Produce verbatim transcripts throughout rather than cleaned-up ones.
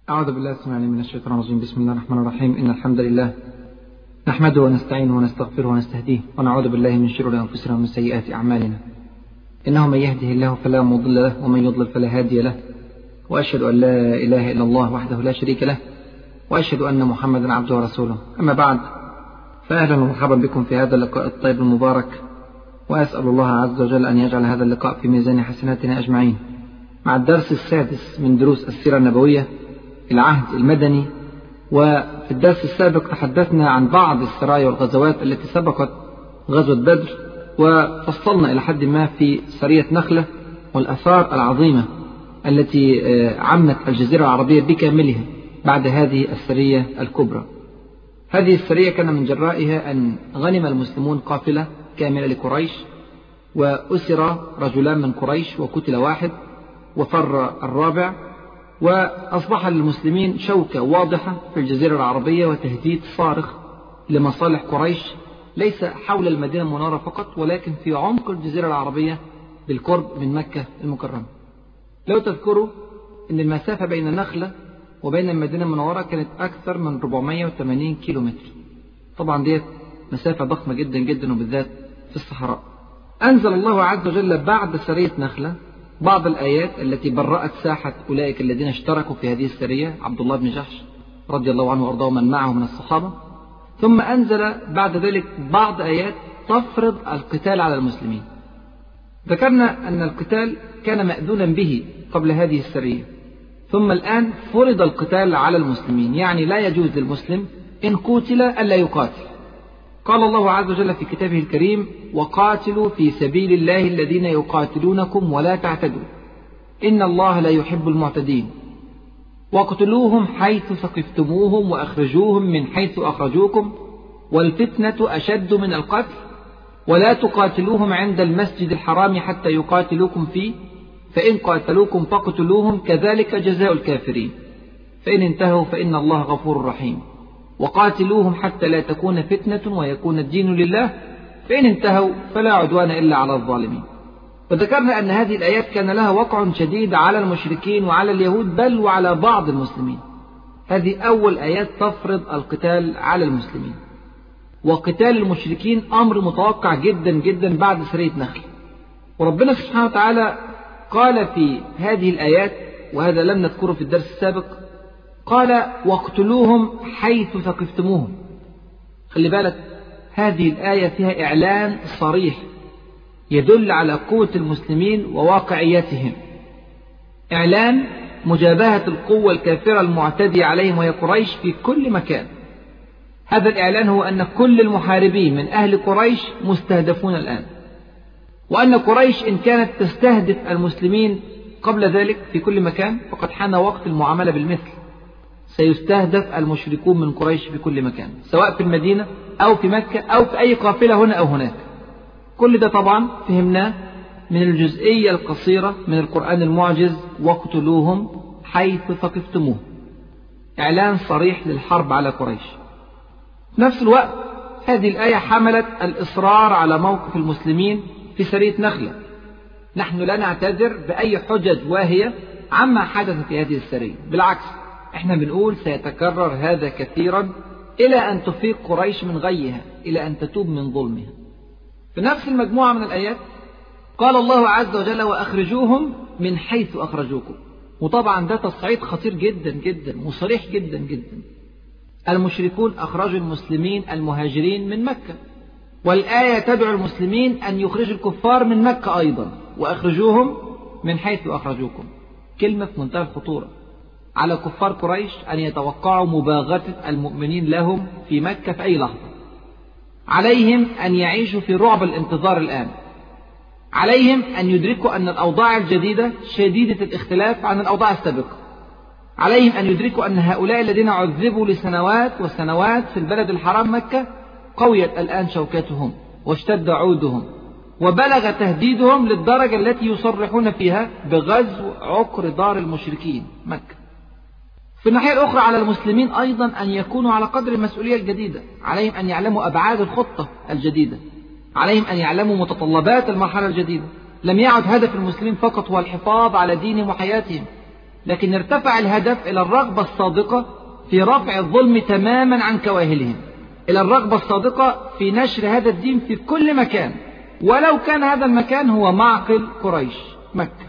أعوذ بالله السميع العليم من الشيطان الرجيم. بسم الله الرحمن الرحيم. إن الحمد لله نحمده ونستعينه ونستغفره ونستهديه ونعوذ بالله من شرور أنفسنا ومن سيئات أعمالنا. إنه من يهده الله فلا مضل له ومن يضلل فلا هادي له، وأشهد أن لا إله إلا الله وحده لا شريك له، وأشهد أن محمدا عبده ورسوله. أما بعد، فأهلا ومرحبا بكم في هذا اللقاء الطيب المبارك، وأسأل الله عز وجل أن يجعل هذا اللقاء في ميزان حسناتنا أجمعين، مع الدرس السادس من دروس السيرة النبوية العهد المدني. وفي الدرس السابق تحدثنا عن بعض السرايا والغزوات التي سبقت غزوة بدر، وفصلنا إلى حد ما في سرية نخلة والآثار العظيمة التي عمت الجزيرة العربية بكاملها بعد هذه السرية الكبرى. هذه السرية كان من جرائها أن غنم المسلمون قافلة كاملة لقريش، وأسر رجلان من قريش وقتل واحد وفر الرابع، وأصبح للمسلمين شوكة واضحة في الجزيرة العربية وتهديد صارخ لمصالح قريش، ليس حول المدينة المنورة فقط ولكن في عمق الجزيرة العربية بالقرب من مكة المكرمة. لو تذكروا أن المسافة بين النخلة وبين المدينة المنورة كانت أكثر من أربعمائة وثمانين كيلو متر. طبعا دي مسافة ضخمة جدا جدا، وبالذات في الصحراء. أنزل الله عز وجل بعد سرية نخلة بعض الآيات التي برأت ساحة أولئك الذين اشتركوا في هذه السرية، عبد الله بن جحش رضي الله عنه وأرضاه ومن معه من الصحابة. ثم أنزل بعد ذلك بعض آيات تفرض القتال على المسلمين. ذكرنا أن القتال كان مأذونا به قبل هذه السرية، ثم الآن فرض القتال على المسلمين، يعني لا يجوز للمسلم إن قتل ألا يقاتل. قال الله عز وجل في كتابه الكريم: وقاتلوا في سبيل الله الذين يقاتلونكم ولا تعتدوا إن الله لا يحب المعتدين واقتلوهم حيث ثقفتموهم وأخرجوهم من حيث أخرجوكم والفتنة أشد من القتل ولا تقاتلوهم عند المسجد الحرام حتى يقاتلوكم فيه فإن قاتلوكم فاقتلوهم كذلك جزاء الكافرين فإن انتهوا فإن الله غفور رحيم وقاتلوهم حتى لا تكون فتنة ويكون الدين لله فإن انتهوا فلا عدوان إلا على الظالمين. وذكرنا أن هذه الآيات كان لها وقع شديد على المشركين وعلى اليهود بل وعلى بعض المسلمين. هذه أول آيات تفرض القتال على المسلمين، وقتال المشركين أمر متوقع جدا جدا بعد سرية نخل. وربنا سبحانه وتعالى قال في هذه الآيات، وهذا لم نذكره في الدرس السابق، قال: واقتلوهم حيث ثقفتموهم. خلي بالك، هذه الآية فيها إعلان صريح يدل على قوة المسلمين وواقعيتهم، إعلان مجابهة القوة الكافرة المعتدية عليهم وهي قريش في كل مكان. هذا الإعلان هو أن كل المحاربين من أهل قريش مستهدفون الآن، وأن قريش إن كانت تستهدف المسلمين قبل ذلك في كل مكان فقد حان وقت المعاملة بالمثل. سيستهدف المشركون من قريش في كل مكان، سواء في المدينة أو في مكة أو في أي قافلة هنا أو هناك. كل ده طبعا فهمناه من الجزئية القصيرة من القرآن المعجز: واقتلوهم حيث ثقفتموه. إعلان صريح للحرب على قريش. في نفس الوقت هذه الآية حملت الإصرار على موقف المسلمين في سرية نخلة. نحن لا نعتذر بأي حجج واهية عما حدث في هذه السرية، بالعكس احنا بنقول سيتكرر هذا كثيرا إلى أن تفيق قريش من غيها، إلى أن تتوب من ظلمها. في نفس المجموعة من الآيات قال الله عز وجل: وأخرجوهم من حيث أخرجوكم. وطبعا ده تصعيد خطير جدا جدا وصريح جدا جدا. المشركون أخرجوا المسلمين المهاجرين من مكة، والآية تدعو المسلمين أن يخرجوا الكفار من مكة أيضا، وأخرجوهم من حيث أخرجوكم. كلمة في منتهى الخطورة على كفار قريش أن يتوقعوا مباغتة المؤمنين لهم في مكة في أي لحظة. عليهم أن يعيشوا في رعب الانتظار الآن. عليهم أن يدركوا أن الأوضاع الجديدة شديدة الاختلاف عن الأوضاع السابقة. عليهم أن يدركوا أن هؤلاء الذين عذبوا لسنوات وسنوات في البلد الحرام مكة قويت الآن شوكتهم واشتد عودهم وبلغ تهديدهم للدرجة التي يصرحون فيها بغزو عقر دار المشركين مكة. في الناحية الأخرى على المسلمين أيضا أن يكونوا على قدر المسؤولية الجديدة. عليهم أن يعلموا أبعاد الخطة الجديدة، عليهم أن يعلموا متطلبات المرحلة الجديدة. لم يعد هدف المسلمين فقط هو الحفاظ على دينهم وحياتهم، لكن ارتفع الهدف إلى الرغبة الصادقة في رفع الظلم تماما عن كواهلهم، إلى الرغبة الصادقة في نشر هذا الدين في كل مكان، ولو كان هذا المكان هو معقل قريش مكة.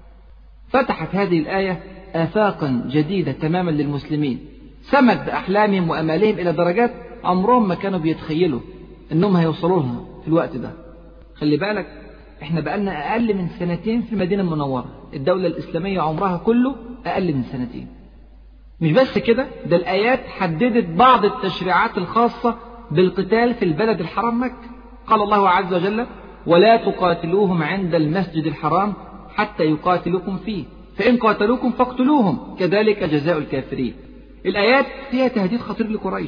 فتحت هذه الآية آفاقا جديدة تماما للمسلمين، سمت بأحلامهم وأمالهم إلى درجات عمرهم ما كانوا بيتخيلوا أنهم هيوصلوا لها في الوقت ده. خلي بالك احنا بقالنا أقل من سنتين في المدينة المنورة، الدولة الإسلامية عمرها كله أقل من سنتين. مش بس كده، ده الآيات حددت بعض التشريعات الخاصة بالقتال في البلد الحرام مكة. قال الله عز وجل: ولا تقاتلوهم عند المسجد الحرام حتى يقاتلوكم فيه فإن قاتلوكم فاقتلوهم كذلك جزاء الكافرين. الآيات فيها تهديد خطير لقريش.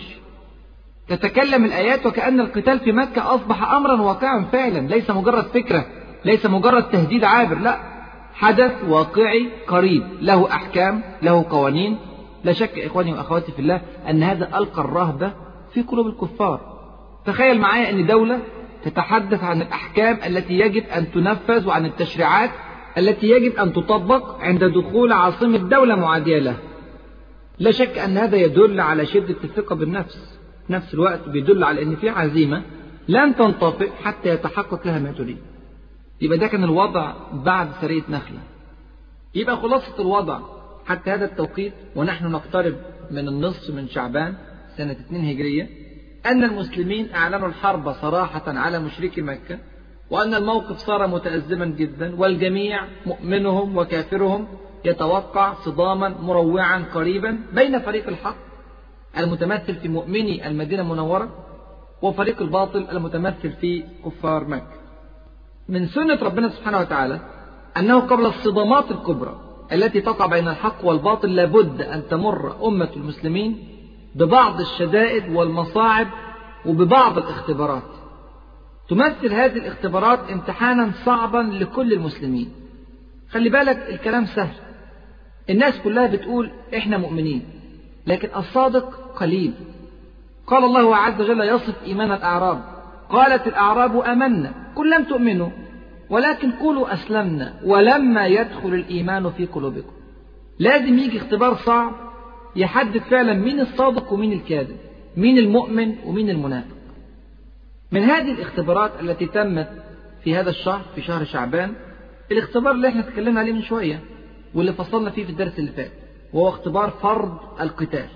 تتكلم الآيات وكأن القتال في مكة أصبح أمرا واقعا فعلا، ليس مجرد فكرة، ليس مجرد تهديد عابر، لا، حدث واقعي قريب له أحكام، له قوانين. لا شك إخواني وأخواتي في الله أن هذا ألقى الرهبة في قلوب الكفار. تخيل معايا أن دولة تتحدث عن الأحكام التي يجب أن تنفذ وعن التشريعات التي يجب أن تطبق عند دخول عاصمة دولة معادية له. لا شك أن هذا يدل على شدة الثقة بالنفس، في نفس الوقت بيدل على أن في عزيمة لن تنطفئ حتى يتحقق لها ما تريد. يبقى ده كان الوضع بعد سرية نخلة. يبقى خلاصة الوضع حتى هذا التوقيت ونحن نقترب من النصف من شعبان سنة اثنين هجرية، أن المسلمين أعلنوا الحرب صراحة على مشركي مكة، وأن الموقف صار متأزما جدا، والجميع مؤمنهم وكافرهم يتوقع صداما مروعا قريبا بين فريق الحق المتمثل في مؤمني المدينة المنورة وفريق الباطل المتمثل في كفار مكة. من سنة ربنا سبحانه وتعالى أنه قبل الصدامات الكبرى التي تقع بين الحق والباطل لابد أن تمر أمة المسلمين ببعض الشدائد والمصاعب وببعض الاختبارات. تمثل هذه الاختبارات امتحانا صعبا لكل المسلمين. خلي بالك الكلام سهل، الناس كلها بتقول احنا مؤمنين، لكن الصادق قليل. قال الله عز وجل يصف إيمان الأعراب: قالت الأعراب آمنا قل لم تؤمنوا ولكن قولوا أسلمنا ولما يدخل الإيمان في قلوبكم. لازم يجي اختبار صعب يحدد فعلا مين الصادق ومين الكاذب، مين المؤمن ومين المنافق. من هذه الاختبارات التي تمت في هذا الشهر، في شهر شعبان، الاختبار اللي احنا تكلمنا عليه من شوية واللي فصلنا فيه في الدرس اللي فات، وهو اختبار فرض القتال.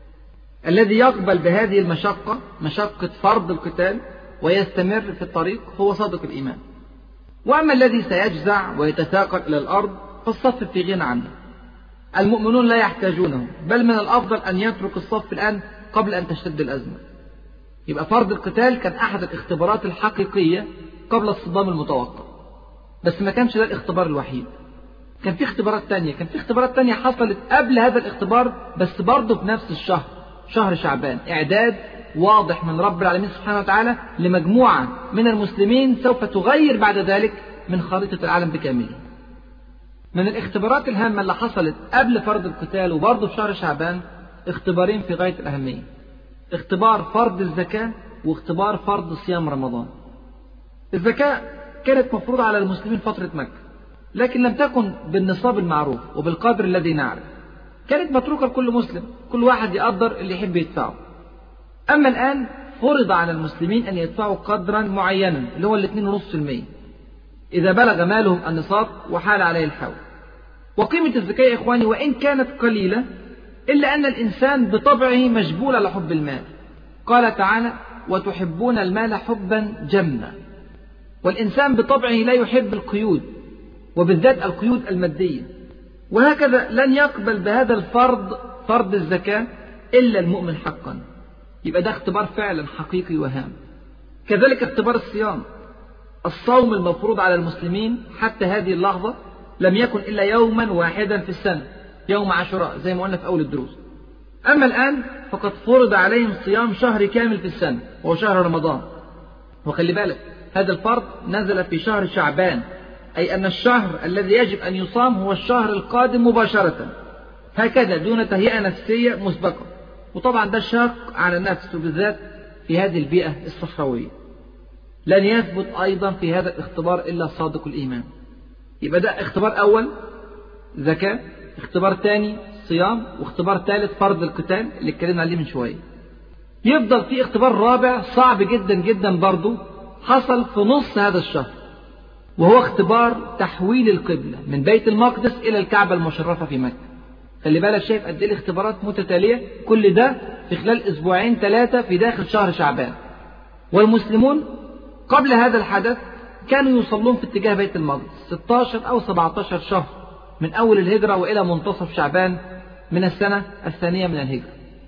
الذي يقبل بهذه المشقة، مشقة فرض القتال، ويستمر في الطريق هو صادق الإيمان. وأما الذي سيجزع ويتثاقل إلى الأرض فالصف في غنى عنه. المؤمنون لا يحتاجونه، بل من الأفضل أن يترك الصف الآن قبل أن تشتد الأزمة. يبقى فرض القتال كان أحد الاختبارات الحقيقية قبل الصدام المتوقع، بس ما كانش ده الاختبار الوحيد. كان في اختبارات تانية، كان في اختبارات تانية حصلت قبل هذا الاختبار، بس برضه في نفس الشهر، شهر شعبان، إعداد واضح من رب العالمين سبحانه وتعالى لمجموعة من المسلمين سوف تغير بعد ذلك من خريطة العالم بكامله. من الاختبارات الهامة اللي حصلت قبل فرض القتال وبرضه في شهر شعبان اختبارين في غاية الأهمية: اختبار فرض الزكاة واختبار فرض صيام رمضان. الزكاة كانت مفروضة على المسلمين فترة مكة، لكن لم تكن بالنصاب المعروف وبالقدر الذي نعرف، كانت متروكة لكل مسلم، كل واحد يقدر اللي يحب يدفعه. أما الآن فرض على المسلمين أن يدفعوا قدرا معينا اللي هو الاثنين ونصف في المية إذا بلغ مالهم النصاب وحال عليه الحول. وقيمة الزكاة يا إخواني وإن كانت قليلة، إلا أن الإنسان بطبعه مجبول على حب المال. قال تعالى: وتحبون المال حبا جما. والإنسان بطبعه لا يحب القيود، وبالذات القيود المادية. وهكذا لن يقبل بهذا الفرض، فرض الزكاة، إلا المؤمن حقا. يبقى ده اختبار فعلا حقيقي وهام. كذلك اختبار الصيام. الصوم المفروض على المسلمين حتى هذه اللحظة لم يكن إلا يوما واحدا في السنة، يوم عاشوراء زي ما قلنا في أول الدروس. أما الآن فقد فرض عليهم صيام شهر كامل في السنة وهو شهر رمضان. وخلي بالك هذا الفرض نزل في شهر شعبان، أي أن الشهر الذي يجب أن يصام هو الشهر القادم مباشرة، هكذا دون تهيئة نفسية مسبقة. وطبعا ده شاق على النفس وبالذات في هذه البيئة الصحراوية. لن يثبت أيضا في هذا الاختبار إلا صادق الإيمان. يبقى ده اختبار أول زكاة، اختبار تاني صيام، واختبار ثالث فرض القتال اللي اتكلمنا عليه من شوية. يفضل في اختبار رابع صعب جدا جدا برضه حصل في نص هذا الشهر، وهو اختبار تحويل القبلة من بيت المقدس إلى الكعبة المشرفة في مكة. خلي بالك شايف قد ايه الاختبارات متتالية، كل ده في خلال أسبوعين ثلاثة في داخل شهر شعبان. والمسلمون قبل هذا الحدث كانوا يصلون في اتجاه بيت المقدس ستة عشر أو سبعة عشر شهر من أول الهجرة وإلى منتصف شعبان من السنة الثانية من الهجرة.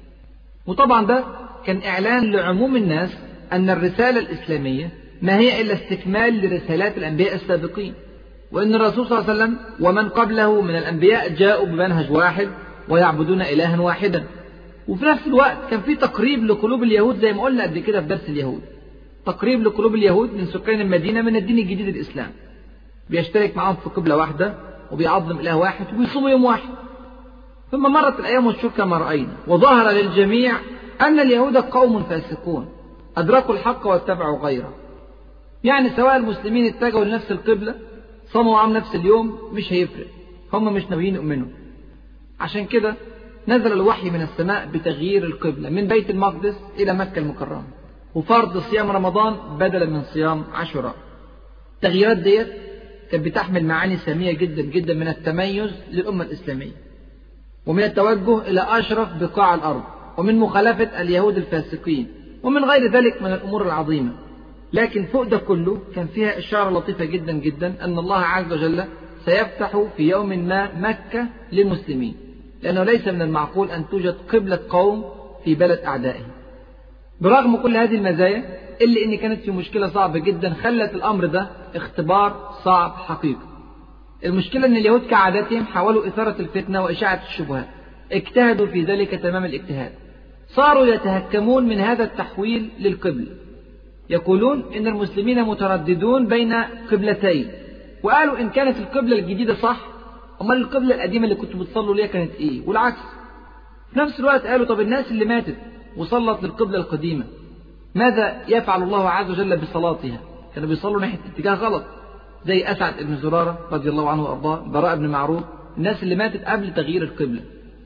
وطبعا ده كان إعلان لعموم الناس أن الرسالة الإسلامية ما هي إلا استكمال لرسالات الأنبياء السابقين، وأن الرسول صلى الله عليه وسلم ومن قبله من الأنبياء جاءوا بمنهج واحد ويعبدون إلها واحدا. وفي نفس الوقت كان في تقريب لقلوب اليهود زي ما قلنا قبل كده في درس اليهود، تقريب لقلوب اليهود من سكان المدينة من الدين الجديد الإسلام، بيشترك معهم في قبلة واحدة وبيعظم إله واحد وبيصوموا يوم واحد. ثم مرت الأيام والشهور كما رأينا، وظهر للجميع أن اليهود قوم فاسقون أدركوا الحق واتبعوا غيره. يعني سواء المسلمين اتجهوا لنفس القبلة صاموا معهم نفس اليوم مش هيفرق، هم مش ناويين يؤمنوا. عشان كده نزل الوحي من السماء بتغيير القبلة من بيت المقدس إلى مكة المكرمة، وفرض صيام رمضان بدلا من صيام عاشوراء. التغييرات ديت كانت بتحمل معاني سامية جدا جدا من التميز للأمة الإسلامية، ومن التوجه إلى أشرف بقاع الأرض، ومن مخالفة اليهود الفاسقين، ومن غير ذلك من الأمور العظيمة. لكن فوق ده كله كان فيها إشارة لطيفة جدا جدا أن الله عز وجل سيفتح في يوم ما مكة للمسلمين، لأنه ليس من المعقول أن توجد قبلة قوم في بلد أعدائهم. برغم كل هذه المزايا إلا أن كانت في مشكلة صعبة جدا خلت الأمر ده اختبار صعب حقيقي. المشكلة أن اليهود كعادتهم حاولوا إثارة الفتنة وإشاعة الشبهات، اجتهدوا في ذلك تمام الاجتهاد، صاروا يتهكمون من هذا التحويل للقبلة، يقولون إن المسلمين مترددون بين قبلتين، وقالوا إن كانت القبلة الجديدة صح أمال القبلة القديمة اللي كنتوا بتصلوا ليها كانت إيه؟ والعكس. في نفس الوقت قالوا طب الناس اللي ماتت وصلت للقبلة القديمة ماذا يفعل الله عز وجل بصلاتها؟ كانوا بيصلوا ناحية اتجاه غلط، زي أسعد بن زرارة رضي الله عنه وأرضاه، براء بن معروف، الناس اللي ماتت قبل تغيير القبلة.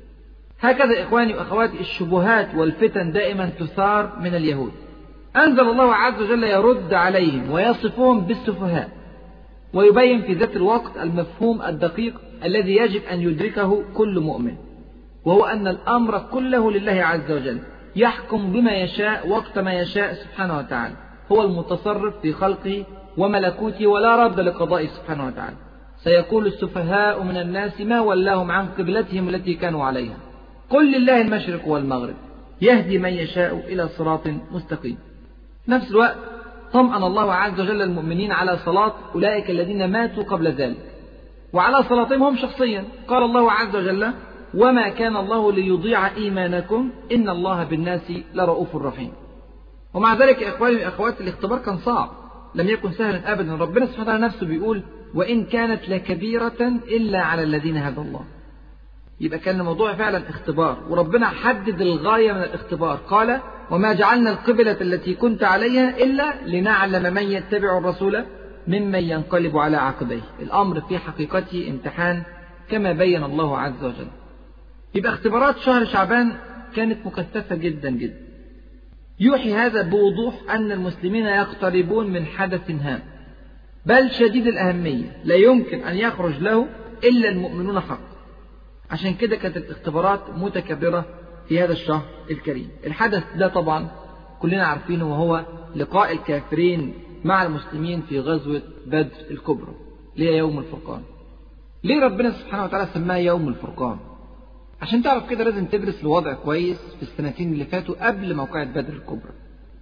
هكذا إخواني وأخواتي الشبهات والفتن دائما تثار من اليهود. أنزل الله عز وجل يرد عليهم ويصفهم بالسفهاء، ويبين في ذات الوقت المفهوم الدقيق الذي يجب أن يدركه كل مؤمن، وهو أن الأمر كله لله عز وجل، يحكم بما يشاء وقت ما يشاء سبحانه وتعالى، هو المتصرف في خلقه وملكوته ولا رد لقضائه سبحانه وتعالى. سيقول السفهاء من الناس ما ولاهم عن قبلتهم التي كانوا عليها، قل لله المشرق والمغرب يهدي من يشاء إلى صراط مستقيم. في نفس الوقت طمأن الله عز وجل المؤمنين على صلاة أولئك الذين ماتوا قبل ذلك، وعلى صلاتهم هم شخصيا. قال الله عز وجل وما كان الله ليضيع إيمانكم إن الله بالناس لرؤوف رحيم. ومع ذلك يا إخواني وأخواتي الاختبار كان صعب، لم يكن سهلا أبدا. ربنا سبحانه وتعالى نفسه بيقول وإن كانت لكبيرة إلا على الذين هدى الله. يبقى كان الموضوع فعلا اختبار، وربنا حدد الغاية من الاختبار، قال وما جعلنا القبلة التي كنت عليها إلا لنعلم من يتبع الرسول ممن ينقلب على عقبيه. الأمر في حقيقته امتحان كما بين الله عز وجل. يبقى اختبارات شهر شعبان كانت مكثفة جدا جدا، يوحي هذا بوضوح أن المسلمين يقتربون من حدث هام بل شديد الأهمية لا يمكن أن يخرج له إلا المؤمنون حق. عشان كده كانت الاختبارات متكررة في هذا الشهر الكريم. الحدث ده طبعا كلنا عارفينه، وهو لقاء الكافرين مع المسلمين في غزوة بدر الكبرى، ليه يوم الفرقان. ليه ربنا سبحانه وتعالى سماه يوم الفرقان؟ عشان تعرف كده لازم تدرس الوضع كويس في السنتين اللي فاتوا قبل موقعة بدر الكبرى.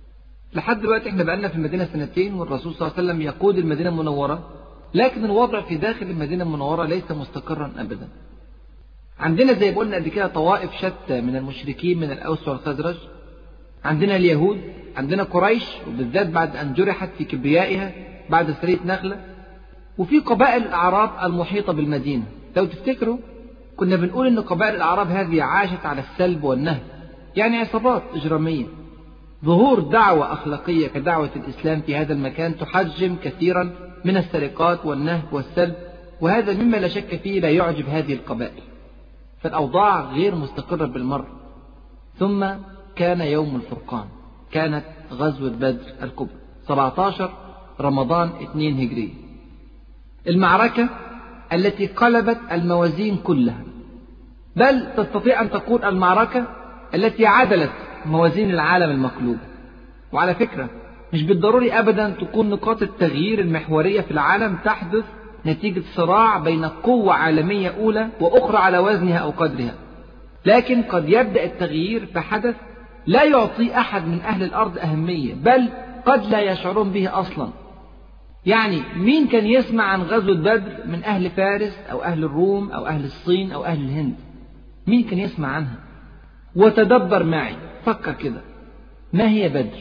لحد دلوقتي احنا بقالنا في المدينة سنتين، والرسول صلى الله عليه وسلم يقود المدينة المنورة، لكن الوضع في داخل المدينة المنورة ليس مستقرا أبدا. عندنا زي ما قلنا قبل كده طوائف شتى من المشركين من الأوس والخزرج، عندنا اليهود، عندنا قريش وبالذات بعد أن جرحت في كبريائها بعد سرية نخلة، وفي قبائل الأعراب المحيطة بالمدينة. لو تفتكروا كنا بنقول أن قبائل الأعراب هذه عاشت على السلب والنهب، يعني عصابات إجرامية. ظهور دعوة أخلاقية كدعوة الإسلام في هذا المكان تحجم كثيرا من السرقات والنهب والسلب، وهذا مما لا شك فيه لا يعجب هذه القبائل. فالأوضاع غير مستقرة بالمرة. ثم كان يوم الفرقان، كانت غزوة بدر الكبرى سبعة عشر رمضان اثنين هجري، المعركة التي قلبت الموازين كلها، بل تستطيع أن تقول المعركة التي عدلت موازين العالم المقلوب. وعلى فكرة مش بالضروري أبدا تكون نقاط التغيير المحورية في العالم تحدث نتيجة صراع بين قوة عالمية أولى وأخرى على وزنها أو قدرها، لكن قد يبدأ التغيير بحدث لا يعطي أحد من أهل الأرض أهمية، بل قد لا يشعرون به أصلا. يعني مين كان يسمع عن غزوة بدر من أهل فارس أو أهل الروم أو أهل الصين أو أهل الهند؟ مين كان يسمع عنها؟ وتدبر معي، فكر كده، ما هي بدر؟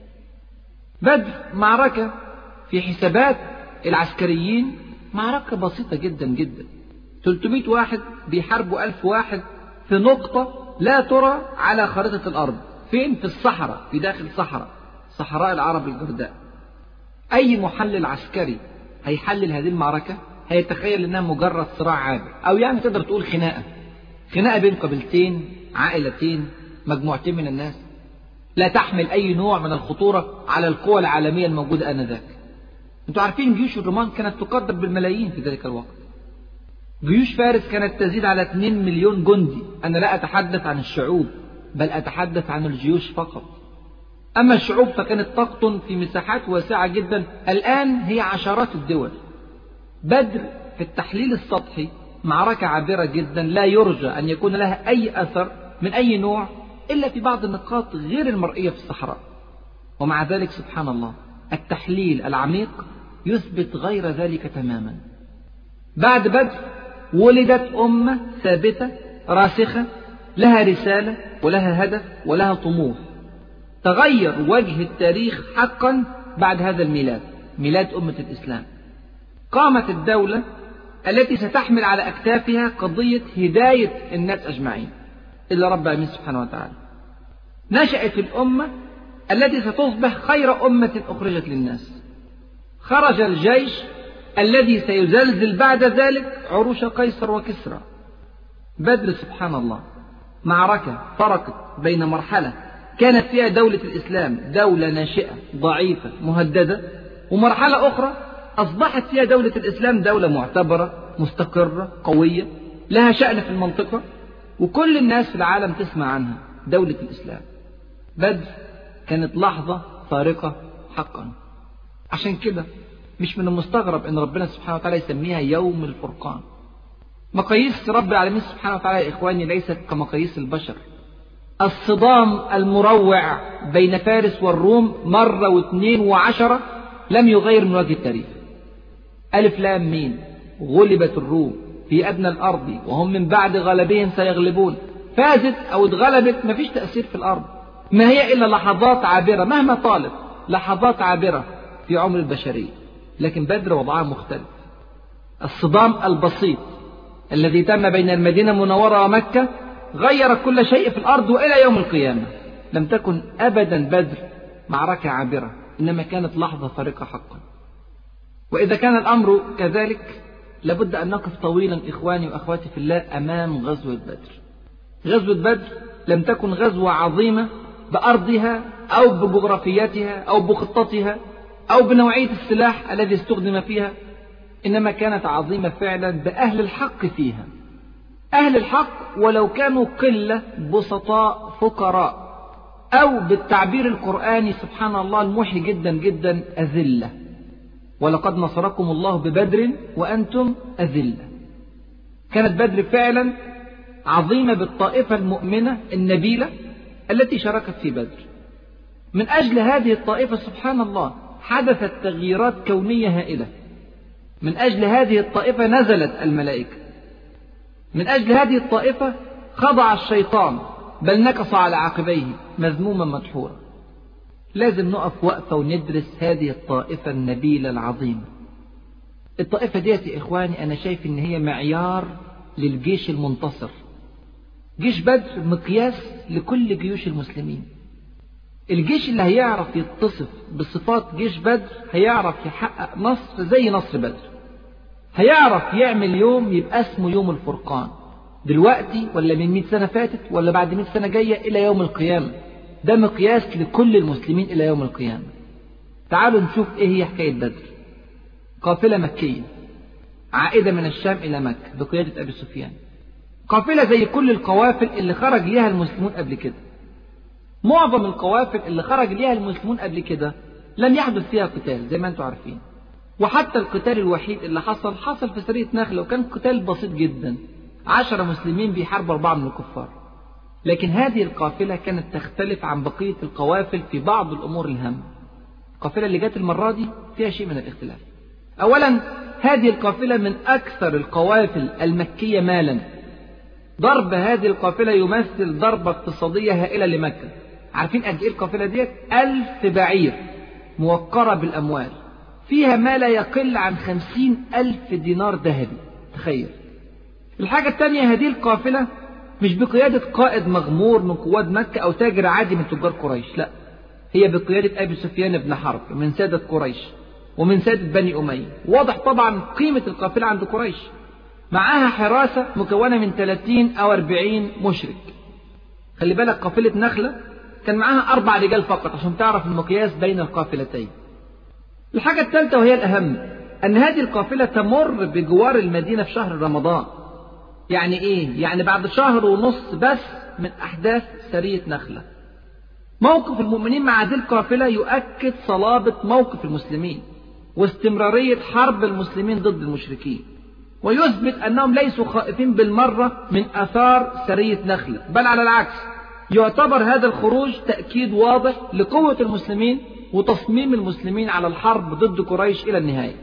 بدر معركة في حسابات العسكريين معركة بسيطة جدا جدا، ثلاثمائة واحد بيحاربوا ألف واحد في نقطة لا ترى على خريطة الأرض. فين؟ في الصحراء، في داخل الصحراء، صحراء العرب الجرداء. أي محلل عسكري هيحلل هذه المعركة هيتخيل إنها مجرد صراع عابر، أو يعني تقدر تقول خناقة خناقة بين قبيلتين، عائلتين، مجموعتين من الناس، لا تحمل أي نوع من الخطورة على القوى العالمية الموجودة آنذاك. أنتوا عارفين جيوش الرومان كانت تقدر بالملايين في ذلك الوقت. جيوش فارس كانت تزيد على اثنين مليون جندي. أنا لا أتحدث عن الشعوب، بل أتحدث عن الجيوش فقط. أما الشعوب فكانت تقطن في مساحات واسعة جدا، الآن هي عشرات الدول. بدر في التحليل السطحي معركة عابرة جدا، لا يرجى أن يكون لها أي أثر من أي نوع إلا في بعض النقاط غير المرئية في الصحراء. ومع ذلك سبحان الله التحليل العميق يثبت غير ذلك تماما. بعد بدر ولدت أمة ثابتة راسخة، لها رسالة ولها هدف ولها طموح. تغير وجه التاريخ حقا بعد هذا الميلاد، ميلاد أمة الإسلام. قامت الدولة التي ستحمل على أكتافها قضية هداية الناس أجمعين إلا رب العالمين سبحانه وتعالى. نشأت الأمة التي ستصبح خير أمة أخرجت للناس. خرج الجيش الذي سيزلزل بعد ذلك عروش قيصر وكسرى. بدر سبحان الله معركة فرقت بين مرحلة كانت فيها دولة الإسلام دولة ناشئة ضعيفة مهددة، ومرحلة أخرى أصبحت فيها دولة الإسلام دولة معتبرة مستقرة قوية لها شأن في المنطقة، وكل الناس في العالم تسمع عنها، دولة الإسلام. بدر كانت لحظة فارقة حقا. عشان كده مش من المستغرب أن ربنا سبحانه وتعالى يسميها يوم الفرقان. مقاييس رب العالمين سبحانه وتعالى يا إخواني ليست كمقاييس البشر. الصدام المروع بين فارس والروم مرة واثنين وعشرة لم يغير من وجه التاريخ. ألف لام مين، غلبت الروم في أدنى الأرض وهم من بعد غلبهم سيغلبون. فازت أو اتغلبت مفيش تأثير في الأرض، ما هي إلا لحظات عابرة مهما طالت، لحظات عابرة في عمر البشرية. لكن بدر وضعها مختلف. الصدام البسيط الذي تم بين المدينة المنورة ومكة غير كل شيء في الأرض وإلى يوم القيامة. لم تكن أبدا بدر معركة عابرة، إنما كانت لحظة فارقة حقا. وإذا كان الأمر كذلك لابد أن نقف طويلا إخواني وأخواتي في الله أمام غزوة بدر. غزوة بدر لم تكن غزوة عظيمة بأرضها أو بجغرافيتها أو بخطتها أو بنوعية السلاح الذي استخدم فيها، إنما كانت عظيمة فعلا بأهل الحق فيها. أهل الحق ولو كانوا قلة بسطاء فقراء، أو بالتعبير القرآني سبحان الله الموحي جدا جدا أذلة. ولقد نصركم الله ببدر وأنتم أذلة. كانت بدر فعلا عظيمة بالطائفة المؤمنة النبيلة التي شاركت في بدر. من أجل هذه الطائفة سبحان الله حدثت تغييرات كونية هائلة. من أجل هذه الطائفة نزلت الملائكة. من أجل هذه الطائفة خضع الشيطان بل نكص على عقبيه مذموما مدحورا. لازم نقف وقفة وندرس هذه الطائفة النبيلة العظيمة. الطائفة ديت يا إخواني أنا شايف إن هي معيار للجيش المنتصر. جيش بدر مقياس لكل جيوش المسلمين. الجيش اللي هيعرف يتصف بصفات جيش بدر هيعرف يحقق نصر زي نصر بدر. هيعرف يعمل يوم يبقى اسمه يوم الفرقان. دلوقتي ولا من مئة سنة فاتت ولا بعد مئة سنة جاية إلى يوم القيامة. ده مقياس لكل المسلمين إلى يوم القيامة. تعالوا نشوف إيه هي حكاية بدر. قافلة مكية عائدة من الشام إلى مكة بقيادة أبي سفيان، قافلة زي كل القوافل اللي خرج ليها المسلمون قبل كده. معظم القوافل اللي خرج ليها المسلمون قبل كده لم يحدث فيها قتال زي ما انتم عارفين، وحتى القتال الوحيد اللي حصل حصل في سرية نخلة، وكان قتال بسيط جدا، عشرة مسلمين بيحاربوا أربعة من الكفار. لكن هذه القافلة كانت تختلف عن بقية القوافل في بعض الأمور الهامة. القافلة اللي جات المرة دي فيها شيء من الاختلاف. أولا، هذه القافلة من أكثر القوافل المكية مالا. ضرب هذه القافلة يمثل ضربة اقتصادية هائلة لمكة. عارفين قد إيه القافلة ديت؟ ألف بعير موقرة بالأموال، فيها ما لا يقل عن خمسين ألف دينار ذهبي. تخيل. الحاجة الثانية، هذه القافلة مش بقيادة قائد مغمور من قواد مكة أو تاجر عادي من تجار قريش، لا، هي بقيادة أبي سفيان بن حرب من سادة قريش ومن سادة بني أمية. واضح طبعا قيمة القافلة عند قريش. معاها حراسة مكونة من ثلاثين أو أربعين مشرك. خلي بالك، قافلة نخلة كان معاها أربع رجال فقط عشان تعرف المقياس بين القافلتين. الحاجة الثالثة وهي الأهم، أن هذه القافلة تمر بجوار المدينة في شهر رمضان. يعني إيه؟ يعني بعد شهر ونص بس من أحداث سرية نخلة. موقف المؤمنين مع هذه القافلة يؤكد صلابة موقف المسلمين واستمرارية حرب المسلمين ضد المشركين، ويثبت أنهم ليسوا خائفين بالمرة من آثار سرية نخلة، بل على العكس، يعتبر هذا الخروج تأكيد واضح لقوة المسلمين وتصميم المسلمين على الحرب ضد قريش إلى النهاية.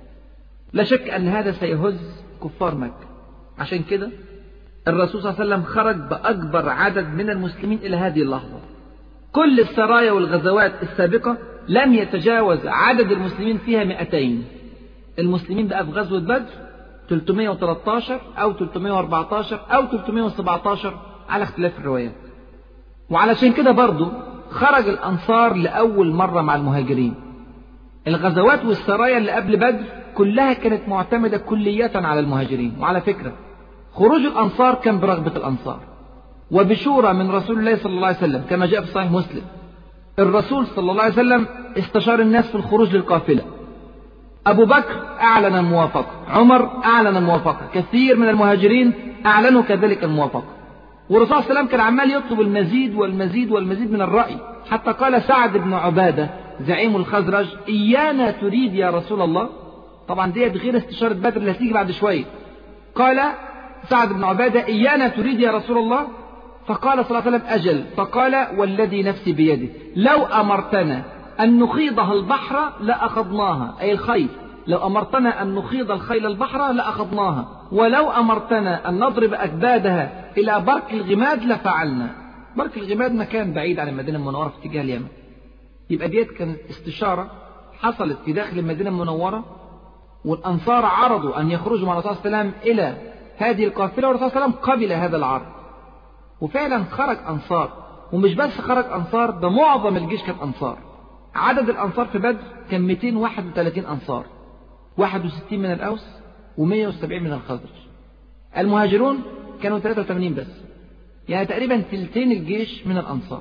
لا شك أن هذا سيهز كفار مكة. عشان كده الرسول صلى الله عليه وسلم خرج بأكبر عدد من المسلمين إلى هذه اللحظة. كل السرايا والغزوات السابقة لم يتجاوز عدد المسلمين فيها مئتين. المسلمين بقى في غزوة بدر ثلاثمائة وثلاثة عشر أو ثلاثمائة وأربعة عشر أو ثلاثمائة وسبعة عشر على اختلاف الروايات. وعلشان كده برضو خرج الأنصار لأول مرة مع المهاجرين. الغزوات والسرايا اللي قبل بدر كلها كانت معتمدة كلية على المهاجرين. وعلى فكرة، خروج الأنصار كان برغبة الأنصار وبشورى من رسول الله صلى الله عليه وسلم، كما جاء في صحيح مسلم. الرسول صلى الله عليه وسلم استشار الناس في الخروج للقافلة. أبو بكر أعلن الموافقة، عمر أعلن الموافقة، كثير من المهاجرين أعلنوا كذلك الموافقة. والرسول صلى الله عليه وسلم كان عمال يطلب المزيد والمزيد والمزيد من الرأي، حتى قال سعد بن عبادة زعيم الخزرج: إيانا تريد يا رسول الله؟ طبعا دي غير استشارة بدر اللي هتيجي بعد شوية. قال سعد بن عبادة: إيانا تريد يا رسول الله؟ فقال صلى الله عليه وسلم: أجل. فقال: والذي نفسي بيده لو أمرتنا أن نخيضها البحر لأخذناها، أي الخيل، لو أمرتنا أن نخيض الخيل البحر لأخذناها، ولو أمرتنا أن نضرب أكبادها إلى برك الغماد لفعلنا. برك الغماد مكان بعيد عن المدينة المنورة في اتجاه اليمن. يبقى ديت كانت استشارة حصلت في داخل المدينة المنورة، والأنصار عرضوا أن يخرجوا مع الرسول صلى الله عليه وسلم إلى هذه القافلة، والرسول صلى الله عليه وسلم قبل هذا العرض. وفعلا خرج أنصار، ومش بس خرج أنصار، ده معظم الجيش كان أنصار. عدد الأنصار في بدر كان مئتين وواحد وثلاثين أنصار، واحد وستين من الأوس ومئة وسبعين من الخزرج. المهاجرون كانوا ثلاثة وثمانين بس، يعني تقريبا ثلثين الجيش من الأنصار.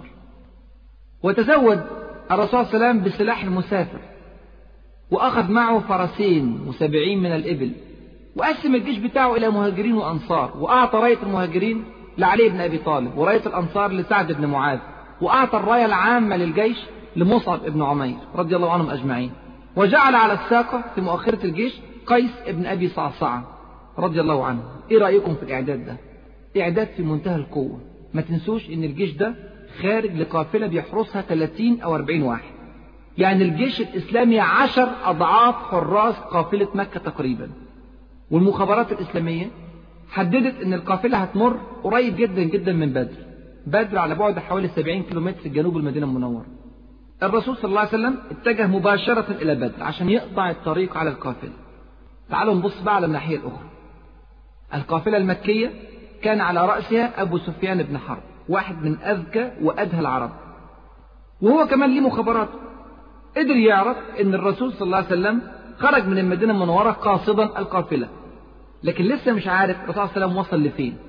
وتزود الرسول صلى الله عليه وسلم بسلاح المسافر، وأخذ معه فرسين وسبعين من الإبل، وقسم الجيش بتاعه إلى مهاجرين وأنصار، وأعطى راية المهاجرين لعلي بن أبي طالب، وراية الأنصار لسعد بن معاذ، وأعطى الراية العامة للجيش لمصعب بن عمير رضي الله عنهم أجمعين. وجعل على الساقة في مؤخرة الجيش قيس بن أبي صعصعة رضي الله عنه. إيه رأيكم في الإعداد ده؟ إعداد في منتهى القوة. ما تنسوش إن الجيش ده خارج لقافلة بيحرسها ثلاثين أو أربعين واحد، يعني الجيش الإسلامي عشر أضعاف حراس قافلة مكة تقريبا. والمخابرات الإسلامية حددت إن القافلة هتمر قريب جدا جدا من بدر. بدر على بعد حوالي سبعين كيلومتر جنوب المدينة المنورة. الرسول صلى الله عليه وسلم اتجه مباشرة إلى بدر عشان يقطع الطريق على القافلة. تعالوا نبص بقى على الناحية الأخرى. القافلة المكية كان على رأسها أبو سفيان بن حرب، واحد من أذكى وأدهى العرب، وهو كمان ليه مخابرات. قدر يعرف إن الرسول صلى الله عليه وسلم خرج من المدينة المنورة قاصدا القافلة، لكن لسه مش عارف الرسول صلى الله عليه وسلم وصل لفين.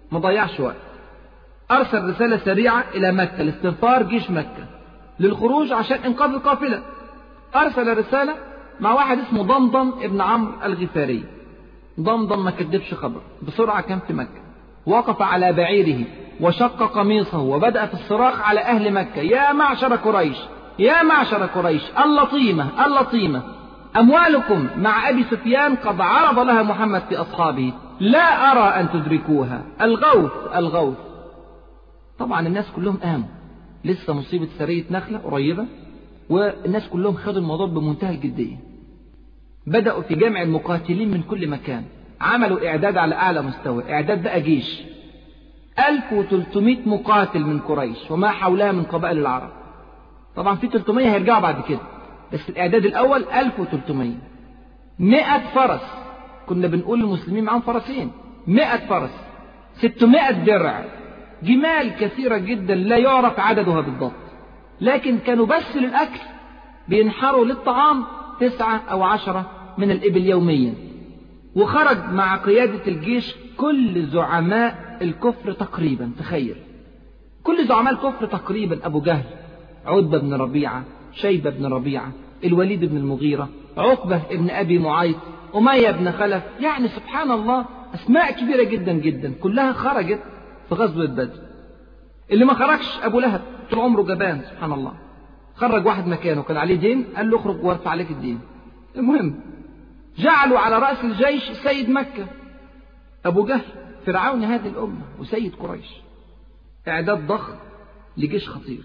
ما ضيعش وقت، أرسل رسالة سريعة إلى مكة لاستنفار جيش مكة للخروج عشان إنقاذ القافلة. أرسل رسالة مع واحد اسمه ضمضم ابن عمرو الغفاري. ضمضم ما كدبش خبر، بسرعة كان في مكة، وقف على بعيره وشق قميصه وبدأ في الصراخ على أهل مكة: يا معشر قريش، يا معشر قريش، اللطيمة اللطيمة، أموالكم مع أبي سفيان قد عرض لها محمد في أصحابه، لا أرى أن تدركوها، الغوث الغوث. طبعا الناس كلهم قاموا، لسه مصيبة سرية نخلة قريبة، والناس كلهم خدوا الموضوع بمنتهى الجدية. بدأوا في جمع المقاتلين من كل مكان، عملوا إعداد على أعلى مستوى، إعداد بقى جيش ألف وثلاثمائة مقاتل من قريش وما حولها من قبائل العرب. طبعا في ثلاثمائة هيرجعوا بعد كده، بس الإعداد الأول ألف وثلاثمائة. مئة فرس، كنا بنقول للمسلمين معهم فرسين، مئة فرس، ستمائة درع، جمال كثيرة جدا لا يعرف عددها بالضبط، لكن كانوا بس للأكل بينحروا للطعام تسعة أو عشرة من الإبل يوميا. وخرج مع قيادة الجيش كل زعماء الكفر تقريبا، تخيل، كل زعماء الكفر تقريبا: أبو جهل، عتبة بن ربيعة، شيبة بن ربيعة، الوليد بن المغيرة، عقبة بن أبي معيط، أمية بن خلف، يعني سبحان الله أسماء كبيرة جدا جدا كلها خرجت في غزوة بدر. اللي ما خرجش أبو لهب، طول عمره جبان سبحان الله، خرج واحد مكانه كان عليه دين، قال له اخرج وارفع عليك الدين. المهم جعلوا على رأس الجيش سيد مكة أبو جهل، فرعون هذه الأمة وسيد قريش. إعداد ضخم لجيش خطير.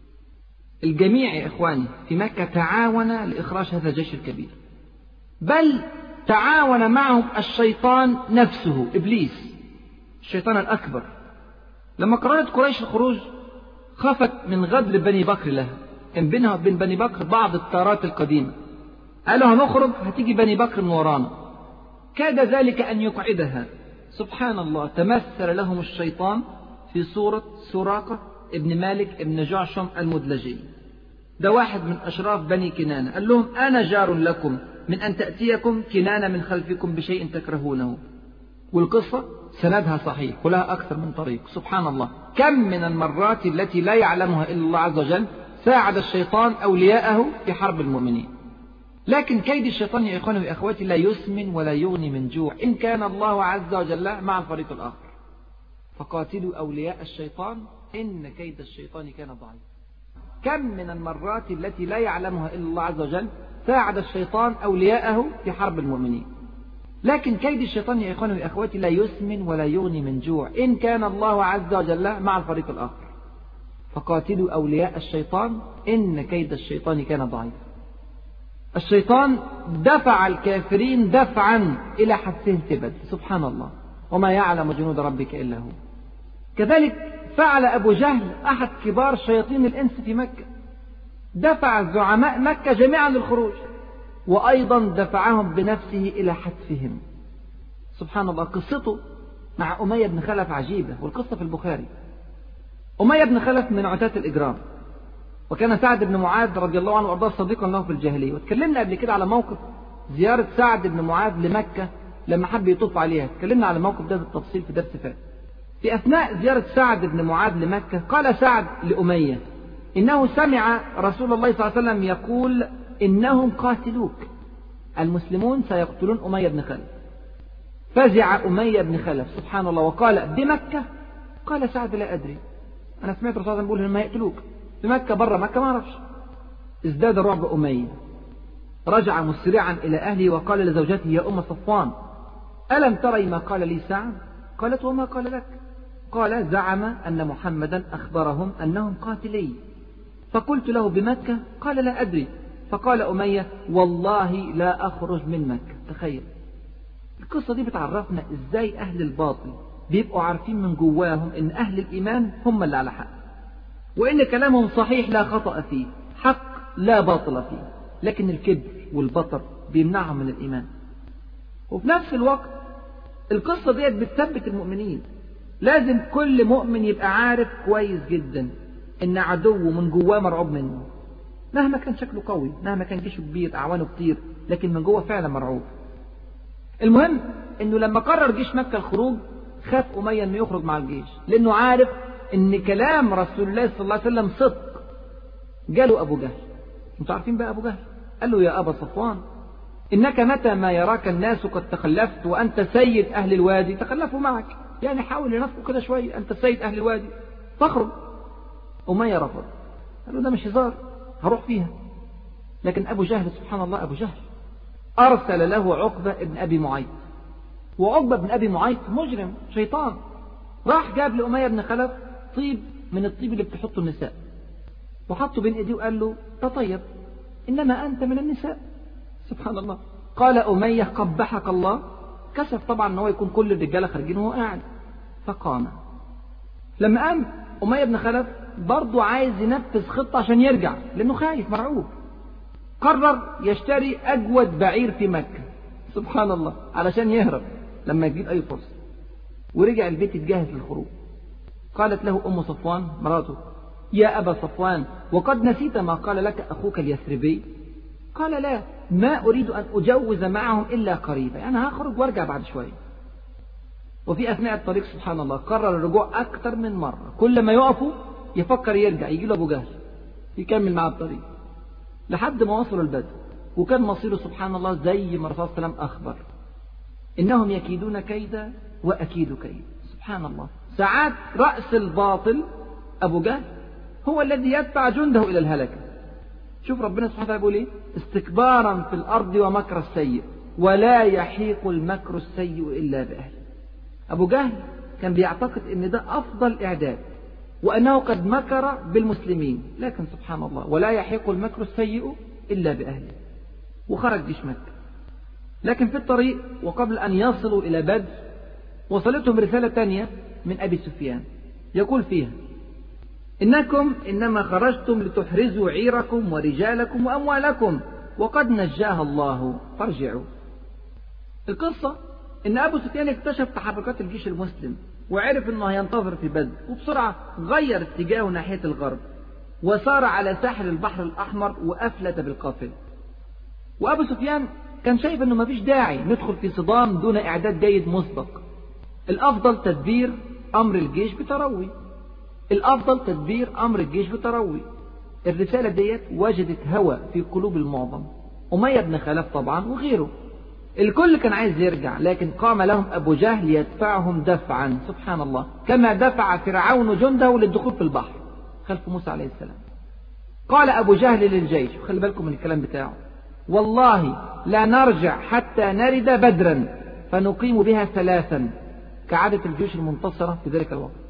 الجميع يا إخواني في مكة تعاون لإخراج هذا الجيش الكبير، بل تعاون معهم الشيطان نفسه، إبليس، الشيطان الأكبر. لما قررت قريش الخروج خافت من غدر بني بكر لها، كان بينها وبين بني بكر بعض التارات القديمة، قالوا هنخرج هتيجي بني بكر من ورانا، كاد ذلك أن يقعدها. سبحان الله، تمثل لهم الشيطان في صورة سراقة ابن مالك ابن جعشم المدلجي، ده واحد من أشراف بني كنانة، قال لهم أنا جار لكم من أن تأتيكم كنانة من خلفكم بشيء تكرهونه. والقصة سندها صحيح ولها أكثر من طريق. سبحان الله، كم من المرات التي لا يعلمها إلا الله عز وجل ساعد الشيطان أولياءه في حرب المؤمنين. لكن كيد الشيطان يا إخواني وأخواتي لا يسمن ولا يغني من جوع إن كان الله عز وجل مع الفريق الآخر. فقاتلوا أولياء الشيطان إن كيد الشيطان كان ضعيف. كم من المرات التي لا يعلمها إلا الله عز وجل ساعد الشيطان أولياءه في حرب المؤمنين. لكن كيد الشيطان يا إخواني وأخواتي لا يسمن ولا يغني من جوع إن كان الله عز وجل مع الفريق الآخر. فقاتلوا أولياء الشيطان إن كيد الشيطان كان ضعيف. الشيطان دفع الكافرين دفعا إلى حدثهم تبد، سبحان الله، وما يعلم جنود ربك إلا هو. كذلك فعل أبو جهل أحد كبار شياطين الإنس في مكة، دفع زعماء مكة جميعا للخروج، وأيضا دفعهم بنفسه إلى حتفهم. سبحان الله، قصته مع أمية بن خلف عجيبة، والقصة في البخاري. أمية بن خلف من عتاة الإجرام، وكان سعد بن معاذ رضي الله عنه وأرضاه صديقا له في الجاهلية. وتكلمنا قبل كده على موقف زيارة سعد بن معاذ لمكة لما حب يطوف عليها، تكلمنا على الموقف ده بالتفصيل في درس فات. في أثناء زيارة سعد بن معاذ لمكة قال سعد لأمية إنه سمع رسول الله صلى الله عليه وسلم يقول إنهم قاتلوك، المسلمون سيقتلون أمية بن خلف. فزع أمية بن خلف سبحان الله وقال بمكة؟ قال سعد لا أدري، أنا سمعت الرسول صلى الله عليه وسلم يقول إنهم يقتلوك في مكة، برا مكة ما أعرفش. ازداد رعب أمية، رجع مسرعا إلى أهله وقال لزوجته يا أم صفوان ألم تري ما قال لي سعد؟ قالت وما قال لك؟ قال زعم أن محمدا أخبرهم أنهم قاتلي، فقلت له بمكة؟ قال لا أدري. فقال أمية والله لا أخرج من مكة. تخيل القصة دي بتعرفنا إزاي أهل الباطل بيبقوا عارفين من جواهم إن أهل الإيمان هم اللي على حق، وإن كلامهم صحيح لا خطأ فيه، حق لا باطل فيه، لكن الكبر والبطر بيمنعهم من الإيمان. وفي نفس الوقت القصة ديت بتثبت المؤمنين. لازم كل مؤمن يبقى عارف كويس جدا إن عدوه من جواه مرعوب منه، مهما كان شكله قوي، مهما كان جيشه كبير، أعوانه كتير، لكن من جوه فعلا مرعوب. المهم إنه لما قرر جيش مكة الخروج خاف أمية أنه يخرج مع الجيش، لأنه عارف أن كلام رسول الله صلى الله عليه وسلم صدق. جاله أبو جهل، انتوا عارفين بقى أبو جهل، قال له يا أبا صفوان إنك متى ما يراك الناس قد تخلفت وأنت سيد أهل الوادي تخلفوا معك، يعني حاول ينافقوا كده شوية، أنت سيد أهل الوادي فاخرج. أمية رفض، قال له ده مش هزار، هروح فيها. لكن أبو جهل سبحان الله، أبو جهل أرسل له عقبة ابن أبي معيط، وعقبة بن أبي معيط مجرم شيطان، راح جاب لأمية بن خلف طيب من الطيب اللي بتحطه النساء، وحطه بين ايديه وقال له تطيب إنما أنت من النساء. سبحان الله. قال أمية قبحك الله، كسف طبعا أنه يكون كل الرجالة خارجين وهو قاعد، فقام. لما قام أمية بن خلف برضو عايز ينفذ خطة عشان يرجع لأنه خايف مرعوب، قرر يشتري أجود بعير في مكة، سبحان الله، علشان يهرب لما يجيب أي فرصة، ورجع البيت يتجهز للخروج. قالت له أم صفوان مراته يا أبا صفوان وقد نسيت ما قال لك أخوك اليثربي؟ قال لا، ما أريد أن أجوز معهم إلا قريبا، يعني هخرج وارجع بعد شوية. وفي أثناء الطريق سبحان الله قرر الرجوع أكثر من مرة، كل ما يقفوا يفكر يرجع، يجي له أبو جهل يكمل معه الطريق لحد ما وصلوا البدو. وكان مصيره سبحان الله زي ما الرسول صلى الله عليه وسلم أخبر، إنهم يكيدون كيدا وأكيد كيد. سبحان الله، ساعات رأس الباطل أبو جهل هو الذي يدفع جنده إلى الهلكة. شوف ربنا سبحانه وتعالى يقول إيه؟ استكبارا في الأرض ومكر السيء ولا يحيق المكر السيء إلا بأهله. أبو جهل كان بيعتقد إن ده أفضل إعداد وأنه قد مكر بالمسلمين، لكن سبحان الله ولا يحيق المكر السيء إلا بأهله. وخرج جيش مكة، لكن في الطريق وقبل أن يصلوا إلى بدر وصلتهم رسالة تانية من أبي سفيان يقول فيها إنكم إنما خرجتم لتحرزوا عيركم ورجالكم وأموالكم وقد نجاها الله فارجعوا. القصة إن أبو سفيان اكتشف تحركات الجيش المسلم وعرف أنه هينتظر في بدر، وبسرعة غير اتجاهه ناحية الغرب وسار على ساحل البحر الأحمر وأفلت بالقافلة. وأبو سفيان كان شايف أنه مفيش داعي ندخل في صدام دون إعداد جيد مسبق، الأفضل تدبير أمر الجيش بتروي، الأفضل تدبير أمر الجيش بتروي. الرسالة ديت وجدت هوى في قلوب المعظم، أمية بن خلف طبعا وغيره، الكل كان عايز يرجع، لكن قام لهم أبو جهل يدفعهم دفعا سبحان الله كما دفع فرعون جنده للدخول في البحر خلف موسى عليه السلام. قال أبو جهل للجيش، خلي بالكم من الكلام بتاعه، والله لا نرجع حتى نرد بدرا فنقيم بها ثلاثا، كعادة الجيوش المنتصرة في ذلك الوقت،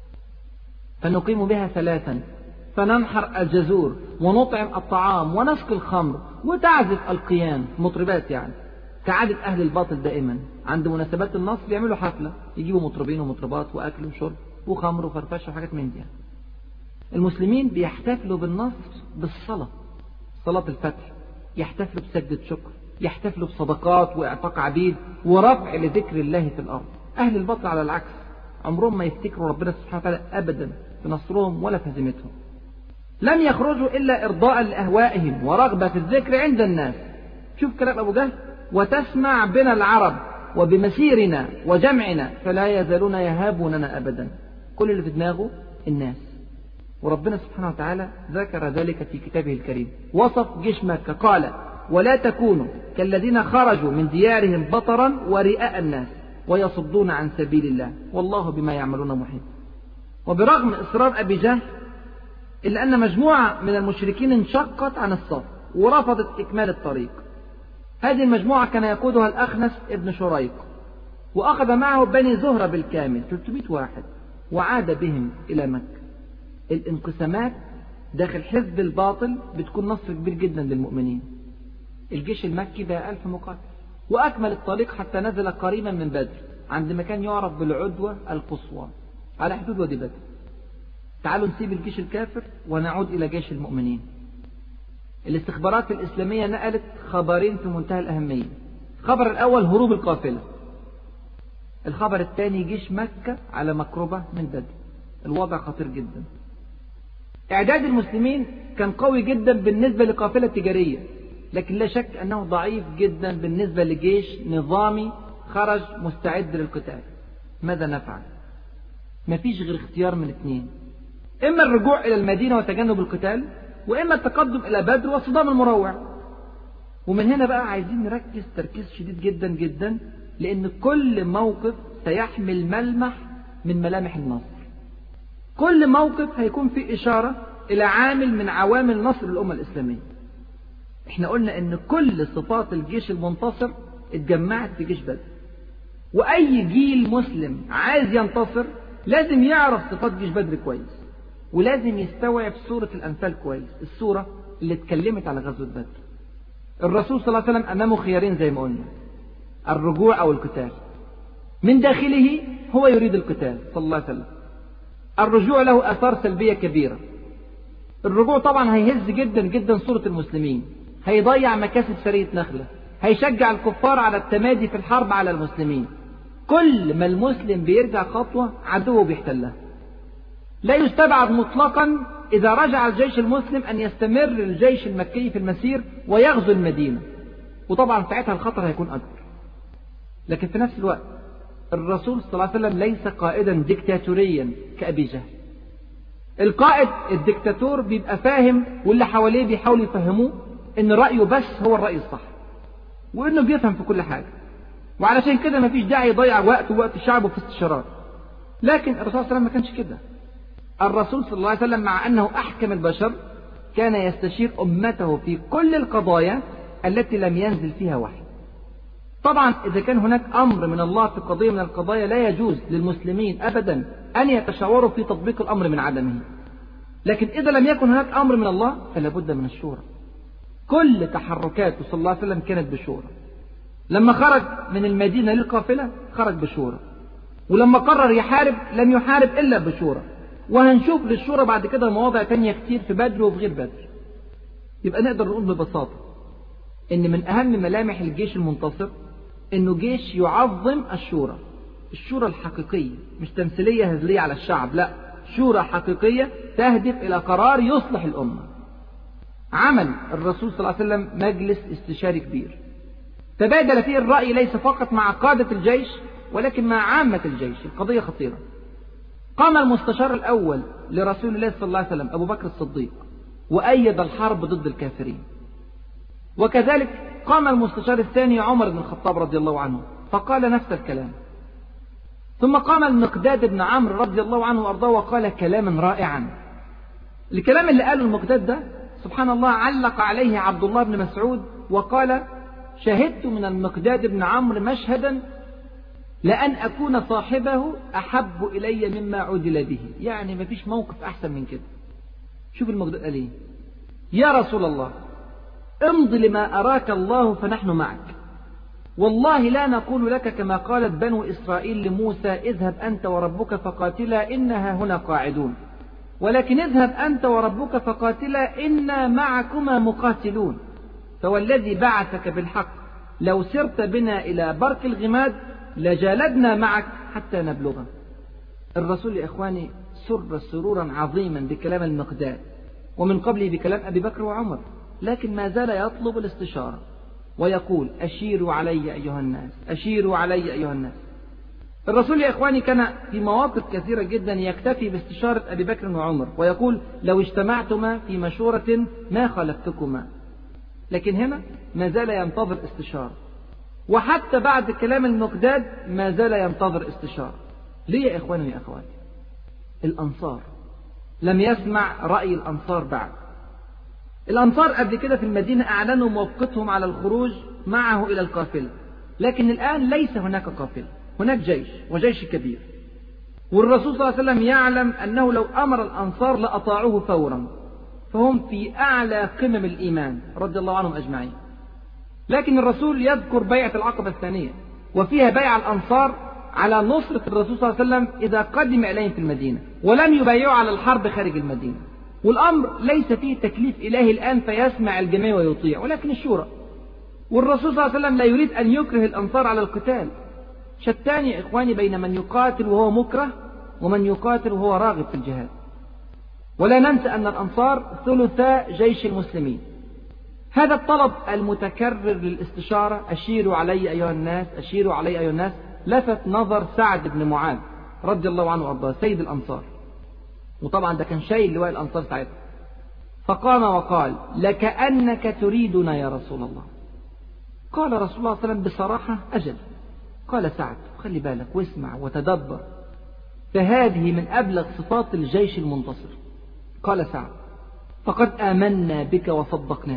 فنقيم بها ثلاثا فننحر الجزور ونطعم الطعام ونسقي الخمر وتعزف القيان، مطربات يعني، كعادة أهل الباطل دائما عند مناسبات النصر يعملوا حفلة، يجيبوا مطربين ومطربات وأكل وشرب وخمر وفرفشة وحاجات من دي. المسلمين بيحتفلوا بالنصر بالصلاة، صلاة الفتح، يحتفلوا بسجدة شكر، يحتفلوا بصدقات وإعتاق عبيد ورفع لذكر الله في الأرض. أهل الباطل على العكس عمرهم ما يفتكروا ربنا سبحانه وتعالى أبدا في نصرهم ولا في هزيمتهم. لم يخرجوا إلا إرضاء لأهوائهم ورغبة في الذكر عند الناس. شوف كلام أبو جهل، وتسمع بنا العرب وبمسيرنا وجمعنا فلا يزالون يهابوننا أبدا، كل اللي في دماغه الناس. وربنا سبحانه وتعالى ذكر ذلك في كتابه الكريم، وصف جيش مكة قال ولا تكونوا كالذين خرجوا من ديارهم بطرا ورئاء الناس ويصدون عن سبيل الله والله بما يعملون محيط. وبرغم إصرار أبي جهل إلا أن مجموعة من المشركين انشقت عن الصف ورفضت إكمال الطريق. هذه المجموعة كان يقودها الأخنس ابن شريق، وأخذ معه بني زهرة بالكامل ثلاثمائة واحد وعاد بهم إلى مكة. الانقسامات داخل حزب الباطل بتكون نصر كبير جدا للمؤمنين. الجيش المكي بقى ألف مقاتل، وأكمل الطريق حتى نزل قريبا من بدر عند مكان يعرف بالعدوة القصوى على حدود وادي بدر. تعالوا نسيب الجيش الكافر ونعود إلى جيش المؤمنين. الاستخبارات الإسلامية نقلت خبرين في منتهى الأهمية. الخبر الأول هروب القافلة، الخبر الثاني جيش مكة على مقربة من بدر. الوضع خطير جدا. إعداد المسلمين كان قوي جدا بالنسبة لقافلة تجارية، لكن لا شك أنه ضعيف جدا بالنسبة لجيش نظامي خرج مستعد للقتال. ماذا نفعل؟ مفيش غير اختيار من اثنين، إما الرجوع إلى المدينة وتجنب القتال، وإما التقدم إلى بدر والصدام المروع. ومن هنا بقى عايزين نركز تركيز شديد جدا جدا، لأن كل موقف سيحمل ملمح من ملامح النصر. كل موقف هيكون فيه إشارة إلى عامل من عوامل نصر الأمة الإسلامية. احنا قلنا ان كل صفات الجيش المنتصر اتجمعت في جيش بدر، وأي جيل مسلم عايز ينتصر لازم يعرف صفات جيش بدر كويس، ولازم يستوعب سورة الأنفال كويس، السورة اللي اتكلمت على غزوة بدر. الرسول صلى الله عليه وسلم أمامه خيارين زي ما قلنا، الرجوع أو القتال. من داخله هو يريد القتال صلى الله عليه وسلم. الرجوع له آثار سلبية كبيرة. الرجوع طبعا هيهز جدا جدا صورة المسلمين، هيضيع مكاسب سرية نخلة، هيشجع الكفار على التمادي في الحرب على المسلمين. كل ما المسلم بيرجع خطوة عدوه بيحتلها. لا يستبعد مطلقا إذا رجع الجيش المسلم أن يستمر الجيش المكي في المسير ويغزو المدينة، وطبعا ساعتها الخطر هيكون أكبر. لكن في نفس الوقت الرسول صلى الله عليه وسلم ليس قائدا ديكتاتوريا كأبي جهل. القائد الديكتاتور بيبقى فاهم واللي حواليه بيحاولوا يفهموه ان رأيه بس هو الرأي الصح، وانه بيفهم في كل حاجة، وعلشان كده مفيش داعي يضيع وقت ووقت شعبه في استشارات. لكن الرسول صلى الله عليه وسلم ما كانش كده. الرسول صلى الله عليه وسلم مع أنه أحكم البشر كان يستشير أمته في كل القضايا التي لم ينزل فيها وحي. طبعا إذا كان هناك أمر من الله في قضية من القضايا لا يجوز للمسلمين أبدا أن يتشاوروا في تطبيق الأمر من عدمه، لكن إذا لم يكن هناك أمر من الله فلا بد من الشورى. كل تحركاته صلى الله عليه وسلم كانت بشورى. لما خرج من المدينة للقافلة خرج بشورى، ولما قرر يحارب لم يحارب إلا بشورى. وهنشوف للشورى بعد كده مواضع تانية كتير في بدر وفي غير بدر. يبقى نقدر نقول ببساطة إن من أهم ملامح الجيش المنتصر إنه جيش يعظم الشورى، الشورى الحقيقية، مش تمثيلية هزلية على الشعب، لا، شورى حقيقية تهدف إلى قرار يصلح الأمة. عمل الرسول صلى الله عليه وسلم مجلس استشاري كبير تبادل فيه الرأي ليس فقط مع قادة الجيش ولكن مع عامة الجيش. القضية خطيرة. قام المستشار الأول لرسول الله صلى الله عليه وسلم أبو بكر الصديق وأيد الحرب ضد الكافرين، وكذلك قام المستشار الثاني عمر بن الخطاب رضي الله عنه فقال نفس الكلام. ثم قام المقداد بن عمرو رضي الله عنه وأرضاه وقال كلاما رائعا. الكلام اللي قاله المقداد ده سبحان الله علق عليه عبد الله بن مسعود وقال شهدت من المقداد بن عمرو مشهدا لأن أكون صاحبه أحب إلي مما عدل به. يعني ما فيش موقف أحسن من كده. شوف المقداد قال إيه: يا رسول الله امض لما أراك الله فنحن معك، والله لا نقول لك كما قالت بنو إسرائيل لموسى اذهب أنت وربك فقاتلا إنها هنا قاعدون، ولكن اذهب أنت وربك فقاتلا إنا معكما مقاتلون، فوالذي بعثك بالحق لو سرت بنا إلى برك الغماد لجالدنا معك حتى نبلغه. الرسول يا إخواني سر سرورا عظيما بكلام المقداد ومن قبله بكلام أبي بكر وعمر، لكن ما زال يطلب الاستشارة ويقول أشيروا علي أيها الناس، أشيروا علي أيها الناس. الرسول يا إخواني كان في مواقف كثيرة جدا يكتفي باستشارة أبي بكر وعمر ويقول لو اجتمعتما في مشورة ما خلفتكما، لكن هنا ما زال ينتظر استشارة، وحتى بعد كلام المقداد ما زال ينتظر استشارة. ليه يا إخواني يا أخواتي؟ الأنصار لم يسمع رأي الأنصار بعد. الأنصار قبل كده في المدينة أعلنوا موقفهم على الخروج معه إلى القافلة، لكن الآن ليس هناك قافلة، هناك جيش وجيش كبير، والرسول صلى الله عليه وسلم يعلم أنه لو أمر الأنصار لأطاعوه فورا، فهم في أعلى قمم الإيمان رضي الله عنهم أجمعين. لكن الرسول يذكر بيعة العقبة الثانية وفيها بيع الأنصار على نصرة الرسول صلى الله عليه وسلم إذا قدم إليهم في المدينة، ولم يبايعوا على الحرب خارج المدينة. والأمر ليس فيه تكليف إلهي الآن فيسمع الجميع ويطيع، ولكن الشورى. والرسول صلى الله عليه وسلم لا يريد أن يكره الأنصار على القتال. شتان يا إخواني بين من يقاتل وهو مكره ومن يقاتل وهو راغب في الجهاد. ولا ننسى أن الأنصار ثلثا جيش المسلمين. هذا الطلب المتكرر للاستشارة أشيروا علي أيها الناس، أشيروا علي أيها الناس، لفت نظر سعد بن معاذ رضي الله عنه وارضاه سيد الأنصار، وطبعا ده كان شايل لواء الأنصار ساعتها، فقام وقال: لكأنك تريدنا يا رسول الله. قال رسول الله صلى الله عليه وسلم بصراحة: أجل. قال سعد: خلي بالك واسمع وتدبر، فهذه من أبلغ صفات الجيش المنتصر. قال سعد: فقد آمنا بك وصدقناك،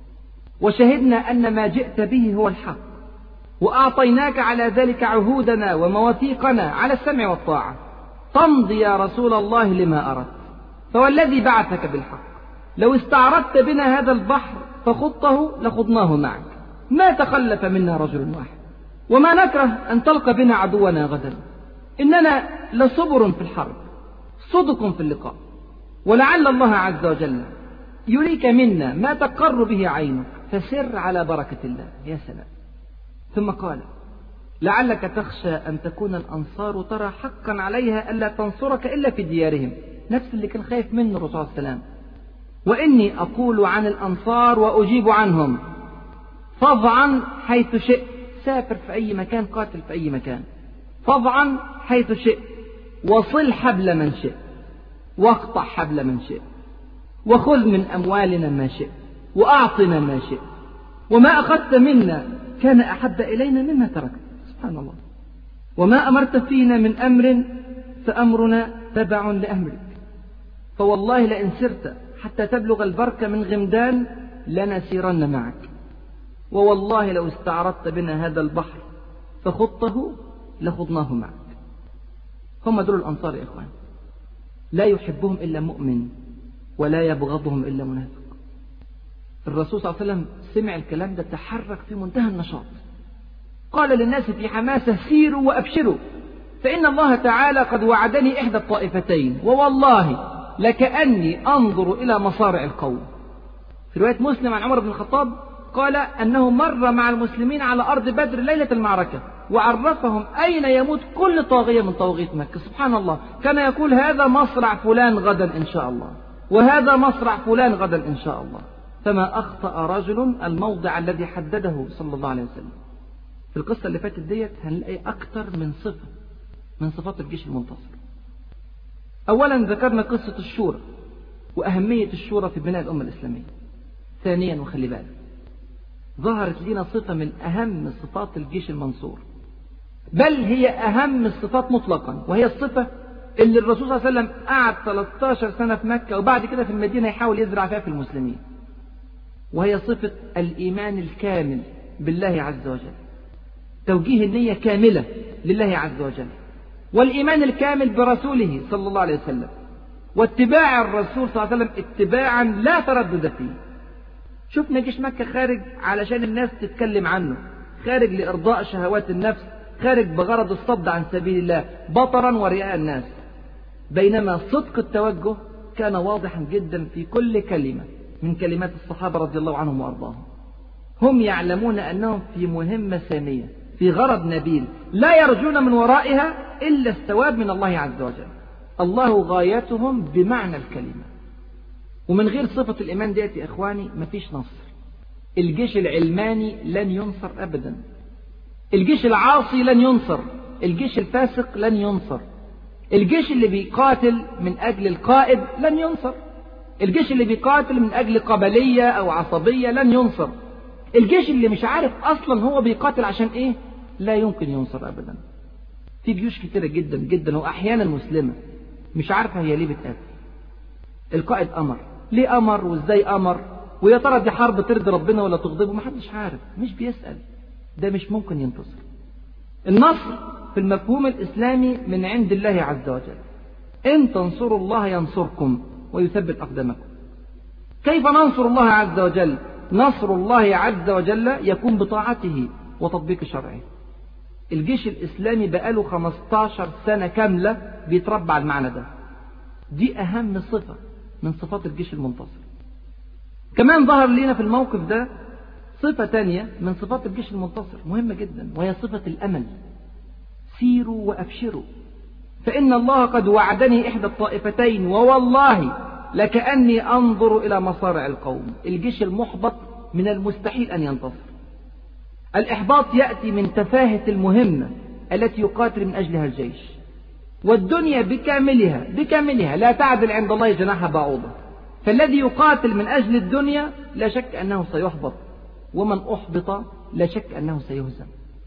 وشهدنا أن ما جئت به هو الحق، وأعطيناك على ذلك عهودنا ومواثيقنا على السمع والطاعة، تمضي يا رسول الله لما أردت، فوالذي بعثك بالحق لو استعرضت بنا هذا البحر فخضته لخضناه معك، ما تخلف منا رجل واحد، وما نكره أن تلقى بنا عدونا غدا، إننا لصبر في الحرب صدق في اللقاء، ولعل الله عز وجل يريك منا ما تقر به عينك، فسر على بركة الله. يا سلام. ثم قال: لعلك تخشى أن تكون الأنصار ترى حقا عليها ألا تنصرك إلا في ديارهم، نفس اللي كان خايف منه الرسول صلى الله عليه وسلم. وإني أقول عن الأنصار وأجيب عنهم: فاضعا حيث شئت، سافر في أي مكان، قاتل في أي مكان، فاضعا حيث شئت، وصل حبل من شئت، واقطع حبل من شئت، وخذ من أموالنا ما شئت، وأعطنا ما شئت، وما أخذت منا كان أحب إلينا مما تركت. سبحان الله. وما أمرت فينا من أمر فأمرنا تبع لأمرك، فوالله لئن سرت حتى تبلغ البرك من غمدان لنسيرن معك، ووالله لو استعرضت بنا هذا البحر فخضته لخضناه معك. هم دول الأنصار يا إخوان، لا يحبهم إلا مؤمن ولا يبغضهم إلا منافق. الرسول صلى الله عليه وسلم سمع الكلام ده تحرك في منتهى النشاط، قال للناس في حماسة: سيروا وأبشروا، فإن الله تعالى قد وعدني إحدى الطائفتين، ووالله لكأني أنظر إلى مصارع القوم. في رواية مسلم عن عمر بن الخطاب قال أنه مر مع المسلمين على أرض بدر ليلة المعركة، وعرفهم أين يموت كل طاغية من طواغيت مكة. سبحان الله، كان يقول: هذا مصرع فلان غدا إن شاء الله، وهذا مصرع فلان غدا إن شاء الله. فما أخطأ رجل الموضع الذي حدده صلى الله عليه وسلم. في القصة اللي فاتت ديت هنلاقي أكثر من صفة من صفات الجيش المنتصر. أولا ذكرنا قصة الشورى وأهمية الشورى في بناء الأمة الإسلامية. ثانيا، وخلي بالك، ظهرت لنا صفة من أهم صفات الجيش المنصور، بل هي أهم الصفات مطلقا، وهي الصفة اللي الرسول صلى الله عليه وسلم قعد ثلاثة عشر سنة في مكة وبعد كده في المدينة يحاول يزرع فيها في المسلمين، وهي صفة الإيمان الكامل بالله عز وجل، توجيه النية كاملة لله عز وجل، والإيمان الكامل برسوله صلى الله عليه وسلم، واتباع الرسول صلى الله عليه وسلم اتباعا لا تردد فيه. شفنا جيش مكة خارج علشان الناس تتكلم عنه، خارج لإرضاء شهوات النفس، خارج بغرض الصد عن سبيل الله بطرا ورئاء الناس، بينما صدق التوجه كان واضحا جدا في كل كلمة من كلمات الصحابة رضي الله عنهم وأرضاهم. هم يعلمون أنهم في مهمة سامية، في غرض نبيل، لا يرجون من ورائها إلا الثواب من الله عز وجل. الله غايتهم بمعنى الكلمة. ومن غير صفة الإيمان ديت يا إخواني مفيش نصر. الجيش العلماني لن ينصر أبدا، الجيش العاصي لن ينصر، الجيش الفاسق لن ينصر، الجيش اللي بيقاتل من أجل القائد لن ينصر، الجيش اللي بيقاتل من أجل قبلية أو عصبية لن ينصر، الجيش اللي مش عارف أصلا هو بيقاتل عشان إيه لا يمكن ينصر أبدا. في جيوش كتيرة جدا جدا وأحيانا مسلمة مش عارفة هي ليه بتقاتل. القائد أمر، ليه أمر وإزاي أمر، ويا ترى دي حرب ترضي ربنا ولا تغضبه، محدش عارف، مش بيسأل، ده مش ممكن ينتصر. النصر في المفهوم الإسلامي من عند الله عز وجل، إن تنصروا الله ينصركم ويثبت أقدامكم. كيف ننصر الله عز وجل؟ نصر الله عز وجل يكون بطاعته وتطبيق شرعه. الجيش الإسلامي بقاله خمسة عشر سنة كاملة بيتربى على المعنى ده. دي أهم صفة من صفات الجيش المنتصر. كمان ظهر لنا في الموقف ده صفة تانية من صفات الجيش المنتصر مهمة جدا، وهي صفة الأمل. سيروا وأبشروا، فإن الله قد وعدني إحدى الطائفتين، ووالله لكأني أنظر إلى مصارع القوم. الجيش المحبط من المستحيل أن ينتصر. الإحباط يأتي من تفاهة المهمة التي يقاتل من أجلها الجيش، والدنيا بكاملها بكاملها لا تعدل عند الله جناح بعوضة. فالذي يقاتل من أجل الدنيا لا شك أنه سيحبط، ومن أحبط لا شك أنه سيهزم.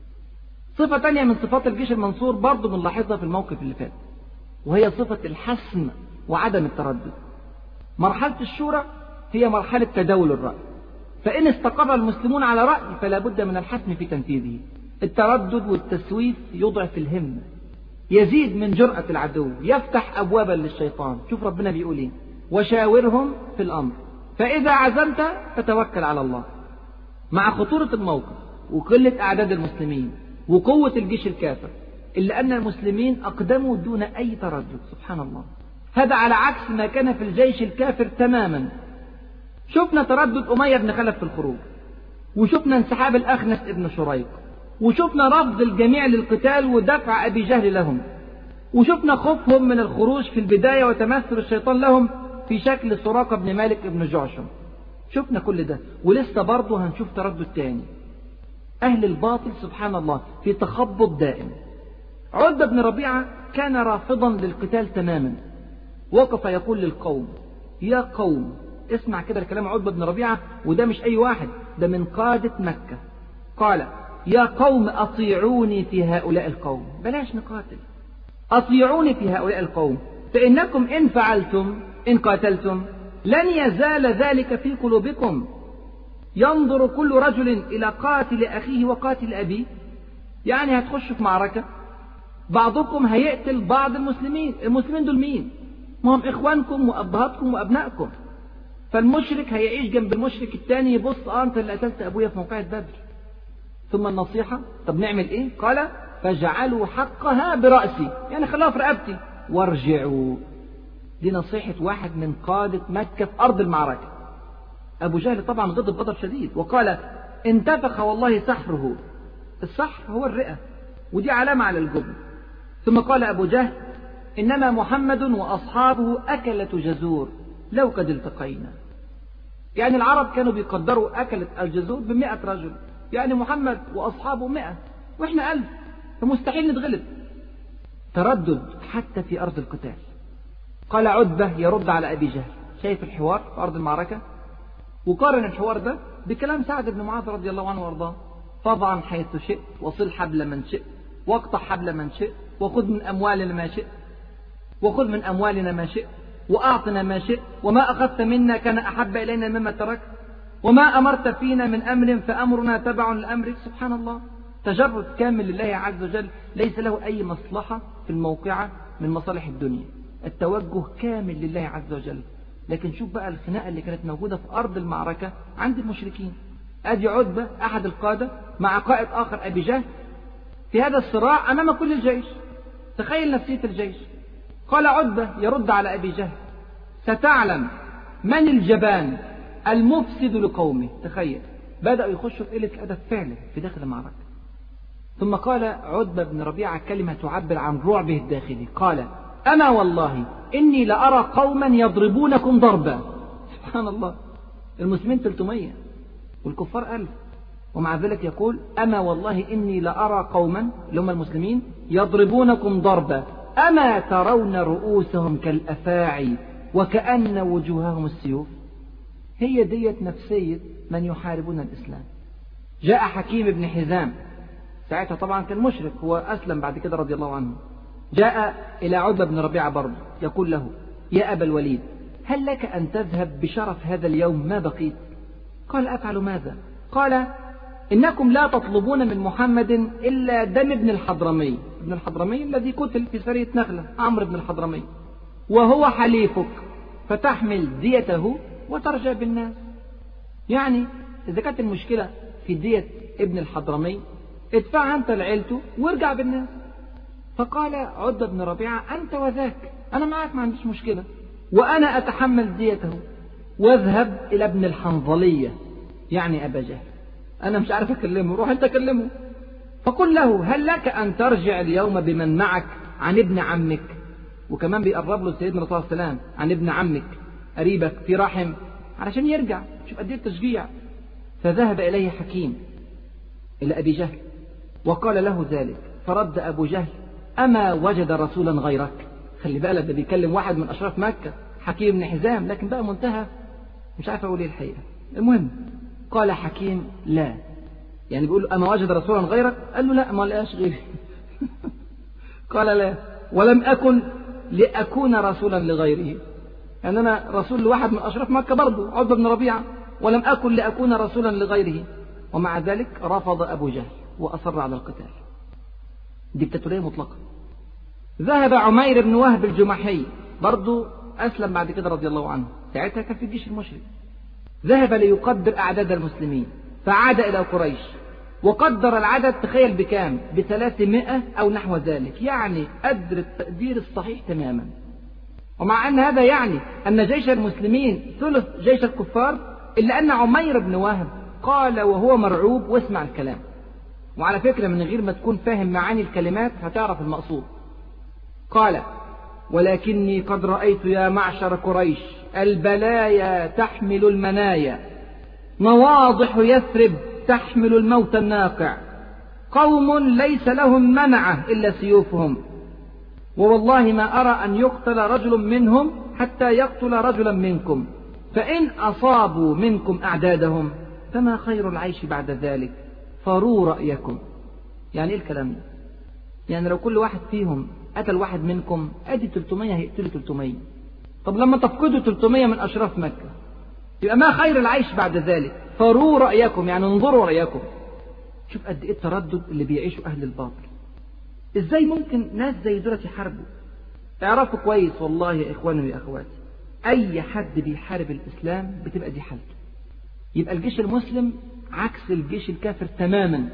صفة تانية من صفات الجيش المنصور برضو بنلاحظها في الموقف اللي فات، وهي صفة الحسم وعدم التردد. مرحلة الشورى هي مرحلة تداول الرأي، فإن استقر المسلمون على رأي فلا بد من الحسم في تنفيذه. التردد والتسويف يضعف الهمة، يزيد من جرأة العدو، يفتح أبوابا للشيطان. شوف ربنا بيقول إيه: وشاورهم في الأمر فإذا عزمت فتوكل على الله. مع خطورة الموقف وقلة أعداد المسلمين وقوة الجيش الكافر، إلا أن المسلمين أقدموا دون أي تردد. سبحان الله، هذا على عكس ما كان في الجيش الكافر تماما. شفنا تردد أمية بن خلف في الخروج، وشفنا انسحاب الأخنس ابن شريق، وشفنا رفض الجميع للقتال ودفع أبي جهل لهم، وشفنا خوفهم من الخروج في البداية وتمثل الشيطان لهم في شكل سراقة بن مالك ابن جعشم. شفنا كل ده، ولسه برضه هنشوف تردد تاني. أهل الباطل سبحان الله في تخبط دائم. عتبة بن ربيعة كان رافضا للقتال تماما، وقف يقول للقوم: يا قوم، اسمع كده الكلام عتبة بن ربيعة، وده مش أي واحد، ده من قادة مكة. قال: يا قوم أطيعوني في هؤلاء القوم، بلاش نقاتل، أطيعوني في هؤلاء القوم، فإنكم إن فعلتم إن قاتلتم لن يزال ذلك في قلوبكم. ينظر كل رجل إلى قاتل أخيه وقاتل أبيه، يعني هتخشوا في معركة، بعضكم هيقتل بعض المسلمين. المسلمين دول مين؟ ما هم إخوانكم وأبهاتكم وأبنائكم. فالمشرك هيعيش جنب المشرك التاني يبص: آه أنت اللي قتلت أبويا في موقعة بدر. ثم النصيحة: طب نعمل إيه؟ قال: فاجعلوا حقها برأسي، يعني خلوها في رقبتي، وارجعوا. دي نصيحة واحد من قادة مكة في أرض المعركة. أبو جهل طبعا غضب غضب شديد وقال: انتفخ والله سحره. السحر هو الرئة، ودي علامة على الجبن. ثم قال أبو جهل: إنما محمد وأصحابه أكلة جزور لو قد التقينا. يعني العرب كانوا بيقدروا أكلة الجزور بمئة رجل، يعني محمد وأصحابه مئة وإحنا ألف، فمستحيل نتغلب. تردد حتى في أرض القتال. قال عتبة يرد على أبي جهل: شايف الحوار في أرض المعركة؟ وقارن الحوار ده بكلام سعد بن معاذ رضي الله عنه وارضاه: فضعا حيث شئت، وصل حبل من شئت، واقطع حبل من شئت، وخذ من أموالنا ما شئت، وخذ من أموالنا ما شئت، وأعطنا ما شئت، وما أخذت منا كان أحب إلينا مما تركت، وما أمرت فينا من أمر فأمرنا تبع لأمرك. سبحان الله، تجرد كامل لله عز وجل، ليس له أي مصلحة في الموقعة من مصالح الدنيا، التوجه كامل لله عز وجل. لكن شوف بقى الخناقة اللي كانت موجودة في أرض المعركة عند المشركين. أدي عتبة أحد القادة مع قائد آخر أبي جهل في هذا الصراع أمام كل الجيش. تخيل نفسية الجيش. قال عتبة يرد على أبي جهل: ستعلم من الجبان المفسد لقومه. تخيل، بدأوا يخشوا في قلة الأدب فعلا في داخل المعركة. ثم قال عتبة بن ربيعة كلمة تعبر عن رعبه الداخلي. قال: أما والله إني لأرى قوما يضربونكم ضربا. سبحان الله، المسلمين ثلاثمائة والكفار ألف، ومع ذلك يقول: أما والله إني لأرى قوما اللي هم المسلمين يضربونكم ضربا أما ترون رؤوسهم كالأفاعي وكأن وجوههم السيوف. هي ديت نفسية من يحاربون الإسلام. جاء حكيم بن حزام، ساعتها طبعا كان مشرك، هو أسلم بعد كده رضي الله عنه، جاء إلى عتبة بن ربيعة برضه يقول له: يا أبا الوليد، هل لك أن تذهب بشرف هذا اليوم ما بقيت؟ قال: أفعل ماذا؟ قال: إنكم لا تطلبون من محمد إلا دم ابن الحضرمي. ابن الحضرمي الذي قتل في سرية نخلة، عمرو بن الحضرمي، وهو حليفك، فتحمل ديته وترجع بالناس. يعني إذا كانت المشكلة في دية ابن الحضرمي، ادفع أنت لعيلته وارجع بالناس. فقال عتبة بن ربيعة: أنت وذاك، أنا معك ما عنديش مشكلة، وأنا أتحمل ديته، واذهب إلى ابن الحنظلية يعني أبا جهل، أنا مش عارف أكلمه، روح أنت كلمه، فقل له: هل لك أن ترجع اليوم بمن معك عن ابن عمك؟ وكمان بيقرب له سيدنا الرسول صلى الله عليه وسلم: عن ابن عمك قريبك في رحم، علشان يرجع. شوف قد ايه التشجيع. فذهب إليه حكيم إلى أبي جهل وقال له ذلك، فرد أبو جهل: أما وجد رسولا غيرك؟ خلي بالك، ده بيكلم واحد من أشراف مكة، حكيم بن حزام، لكن بقى منتهى مش عارف أقول إيه الحقيقة. المهم قال حكيم: لا. يعني بيقول له: أما وجد رسولا غيرك؟ قال له: لا، ما لقاش غيري. قال: لا، ولم أكن لأكون رسولا لغيره. يعني أنا رسول لواحد من أشراف مكة برضه، عتبة بن ربيعة، ولم أكن لأكون رسولا لغيره. ومع ذلك رفض أبو جهل وأصر على القتال. ديكتاتورية مطلقة. ذهب عمير بن وهب الجمحي، برضه أسلم بعد كده رضي الله عنه، ساعتها كان في الجيش المشرك. ذهب ليقدر أعداد المسلمين، فعاد إلى قريش وقدر العدد، تخيل بكام؟ بثلاثمائة أو نحو ذلك، يعني قدر التقدير الصحيح تماما. ومع أن هذا يعني أن جيش المسلمين ثلث جيش الكفار، إلا أن عمير بن وهب قال وهو مرعوب، واسمع الكلام، وعلى فكرة من غير ما تكون فاهم معاني الكلمات هتعرف المقصود. قال: ولكني قد رأيت يا معشر قريش البلايا تحمل المنايا، نواضح يثرب تحمل الموت الناقع، قوم ليس لهم منعة إلا سيوفهم، ووالله ما أرى أن يقتل رجل منهم حتى يقتل رجلا منكم، فإن أصابوا منكم أعدادهم فما خير العيش بعد ذلك، فروا رأيكم. يعني إيه الكلام ده؟ يعني لو كل واحد فيهم قتل واحد منكم، أدي ثلاثمائة هيقتلوا ثلاثمائة. طب لما تفقدوا ثلاثمائة من أشراف مكة، يبقى ما خير العيش بعد ذلك، فروا رأيكم، يعني انظروا رأيكم. شوف قد إيه التردد اللي بيعيشوا أهل الباطل. إزاي ممكن ناس زي دول يحاربوا؟ اعرفوا كويس والله يا إخواني ويا أخواتي، أي حد بيحارب الإسلام بتبقى دي حالته. يبقى الجيش المسلم عكس الجيش الكافر تماما.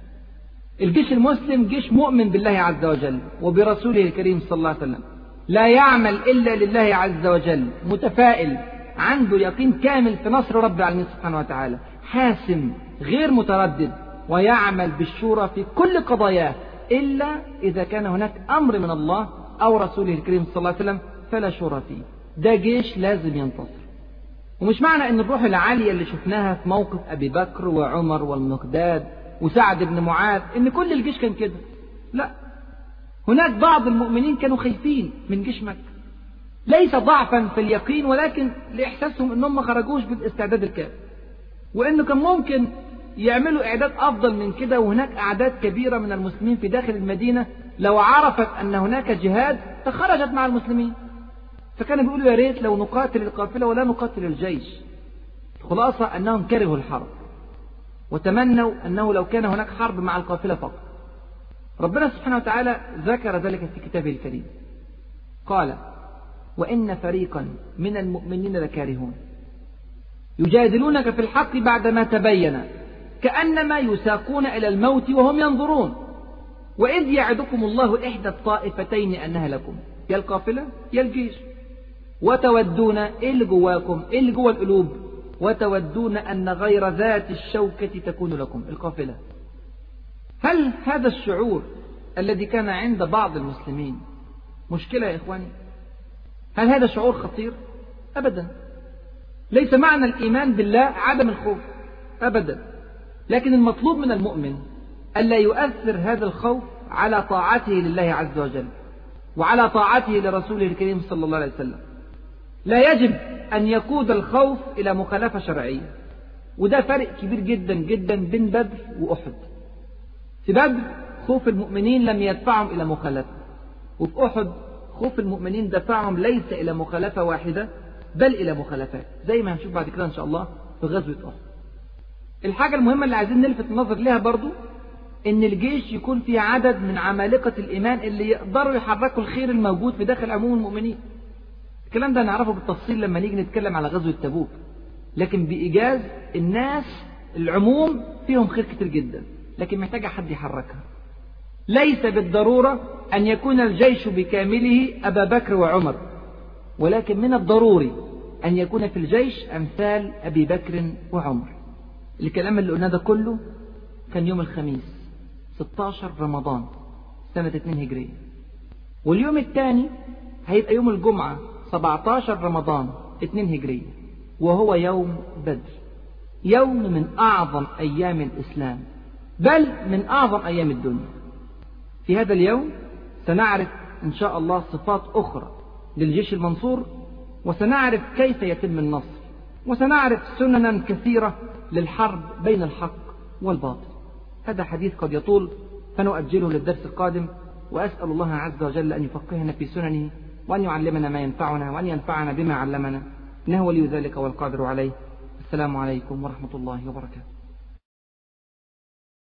الجيش المسلم جيش مؤمن بالله عز وجل وبرسوله الكريم صلى الله عليه وسلم، لا يعمل إلا لله عز وجل، متفائل، عنده يقين كامل في نصر رب العالمين سبحانه وتعالى، حاسم غير متردد، ويعمل بالشورى في كل قضاياه، إلا إذا كان هناك أمر من الله أو رسوله الكريم صلى الله عليه وسلم فلا شورى فيه. ده جيش لازم ينتصر. ومش معنى أن الروح العالية اللي شفناها في موقف أبي بكر وعمر والمقداد وسعد بن معاذ إن كل الجيش كان كده، لا، هناك بعض المؤمنين كانوا خايفين من جيش مكة، ليس ضعفا في اليقين، ولكن لإحساسهم أنهم ما خرجوش بالاستعداد الكامل، وأنه كان ممكن يعملوا إعداد أفضل من كده، وهناك أعداد كبيرة من المسلمين في داخل المدينة لو عرفت أن هناك جهاد فخرجت مع المسلمين. فكانوا بيقولوا يا ريت لو نقاتل القافلة ولا نقاتل الجيش. الخلاصة أنهم كرهوا الحرب وتمنوا أنه لو كان هناك حرب مع القافلة فقط. ربنا سبحانه وتعالى ذكر ذلك في كتابه الكريم، قال: وإن فريقا من المؤمنين لكارهون يجادلونك في الحق بعدما تبين كأنما يساقون إلى الموت وهم ينظرون، وإذ يعدكم الله إحدى الطائفتين أنها لكم، يا القافلة يا الجيش، وتودون، إيه اللي جواكم، إيه اللي جوا القلوب، وتودون أن غير ذات الشوكة تكون لكم، القافلة. هل هذا الشعور الذي كان عند بعض المسلمين مشكلة يا إخواني؟ هل هذا شعور خطير؟ أبدا. ليس معنى الإيمان بالله عدم الخوف أبدا، لكن المطلوب من المؤمن ألا يؤثر هذا الخوف على طاعته لله عز وجل وعلى طاعته لرسوله الكريم صلى الله عليه وسلم. لا يجب أن يقود الخوف إلى مخالفة شرعية، وده فرق كبير جدا جدا بين بدر وأحد. في بدر خوف المؤمنين لم يدفعهم إلى مخالفة، وفي أحد خوف المؤمنين دفعهم ليس إلى مخالفة واحدة بل إلى مخالفات، زي ما هنشوف بعد كده إن شاء الله في غزوة أحد. الحاجة المهمة اللي عايزين نلفت النظر لها برضو إن الجيش يكون فيه عدد من عمالقة الإيمان اللي يقدروا يحركوا الخير الموجود في داخل عموم المؤمنين. الكلام ده نعرفه بالتفصيل لما نيجي نتكلم على غزوة تبوك، لكن بإيجاز الناس العموم فيهم خير كتير جدا، لكن محتاجة حد يحركها. ليس بالضرورة أن يكون الجيش بكامله أبا بكر وعمر، ولكن من الضروري أن يكون في الجيش أمثال أبي بكر وعمر. الكلام اللي قلنا ده كله كان يوم الخميس ستة عشر رمضان سنة اثنين هجرية، واليوم الثاني هيبقى يوم الجمعة سبعة عشر رمضان اثنين هجرية، وهو يوم بدر، يوم من أعظم أيام الإسلام، بل من أعظم أيام الدنيا. في هذا اليوم سنعرف إن شاء الله صفات أخرى للجيش المنصور، وسنعرف كيف يتم النصر، وسنعرف سننا كثيرة للحرب بين الحق والباطل. هذا حديث قد يطول فنؤجله للدرس القادم، وأسأل الله عز وجل أن يفقهنا في سننه، وأن يعلمنا ما ينفعنا، وأن ينفعنا بما علمنا، إنه ولي ذلك والقادر عليه. السلام عليكم ورحمة الله وبركاته.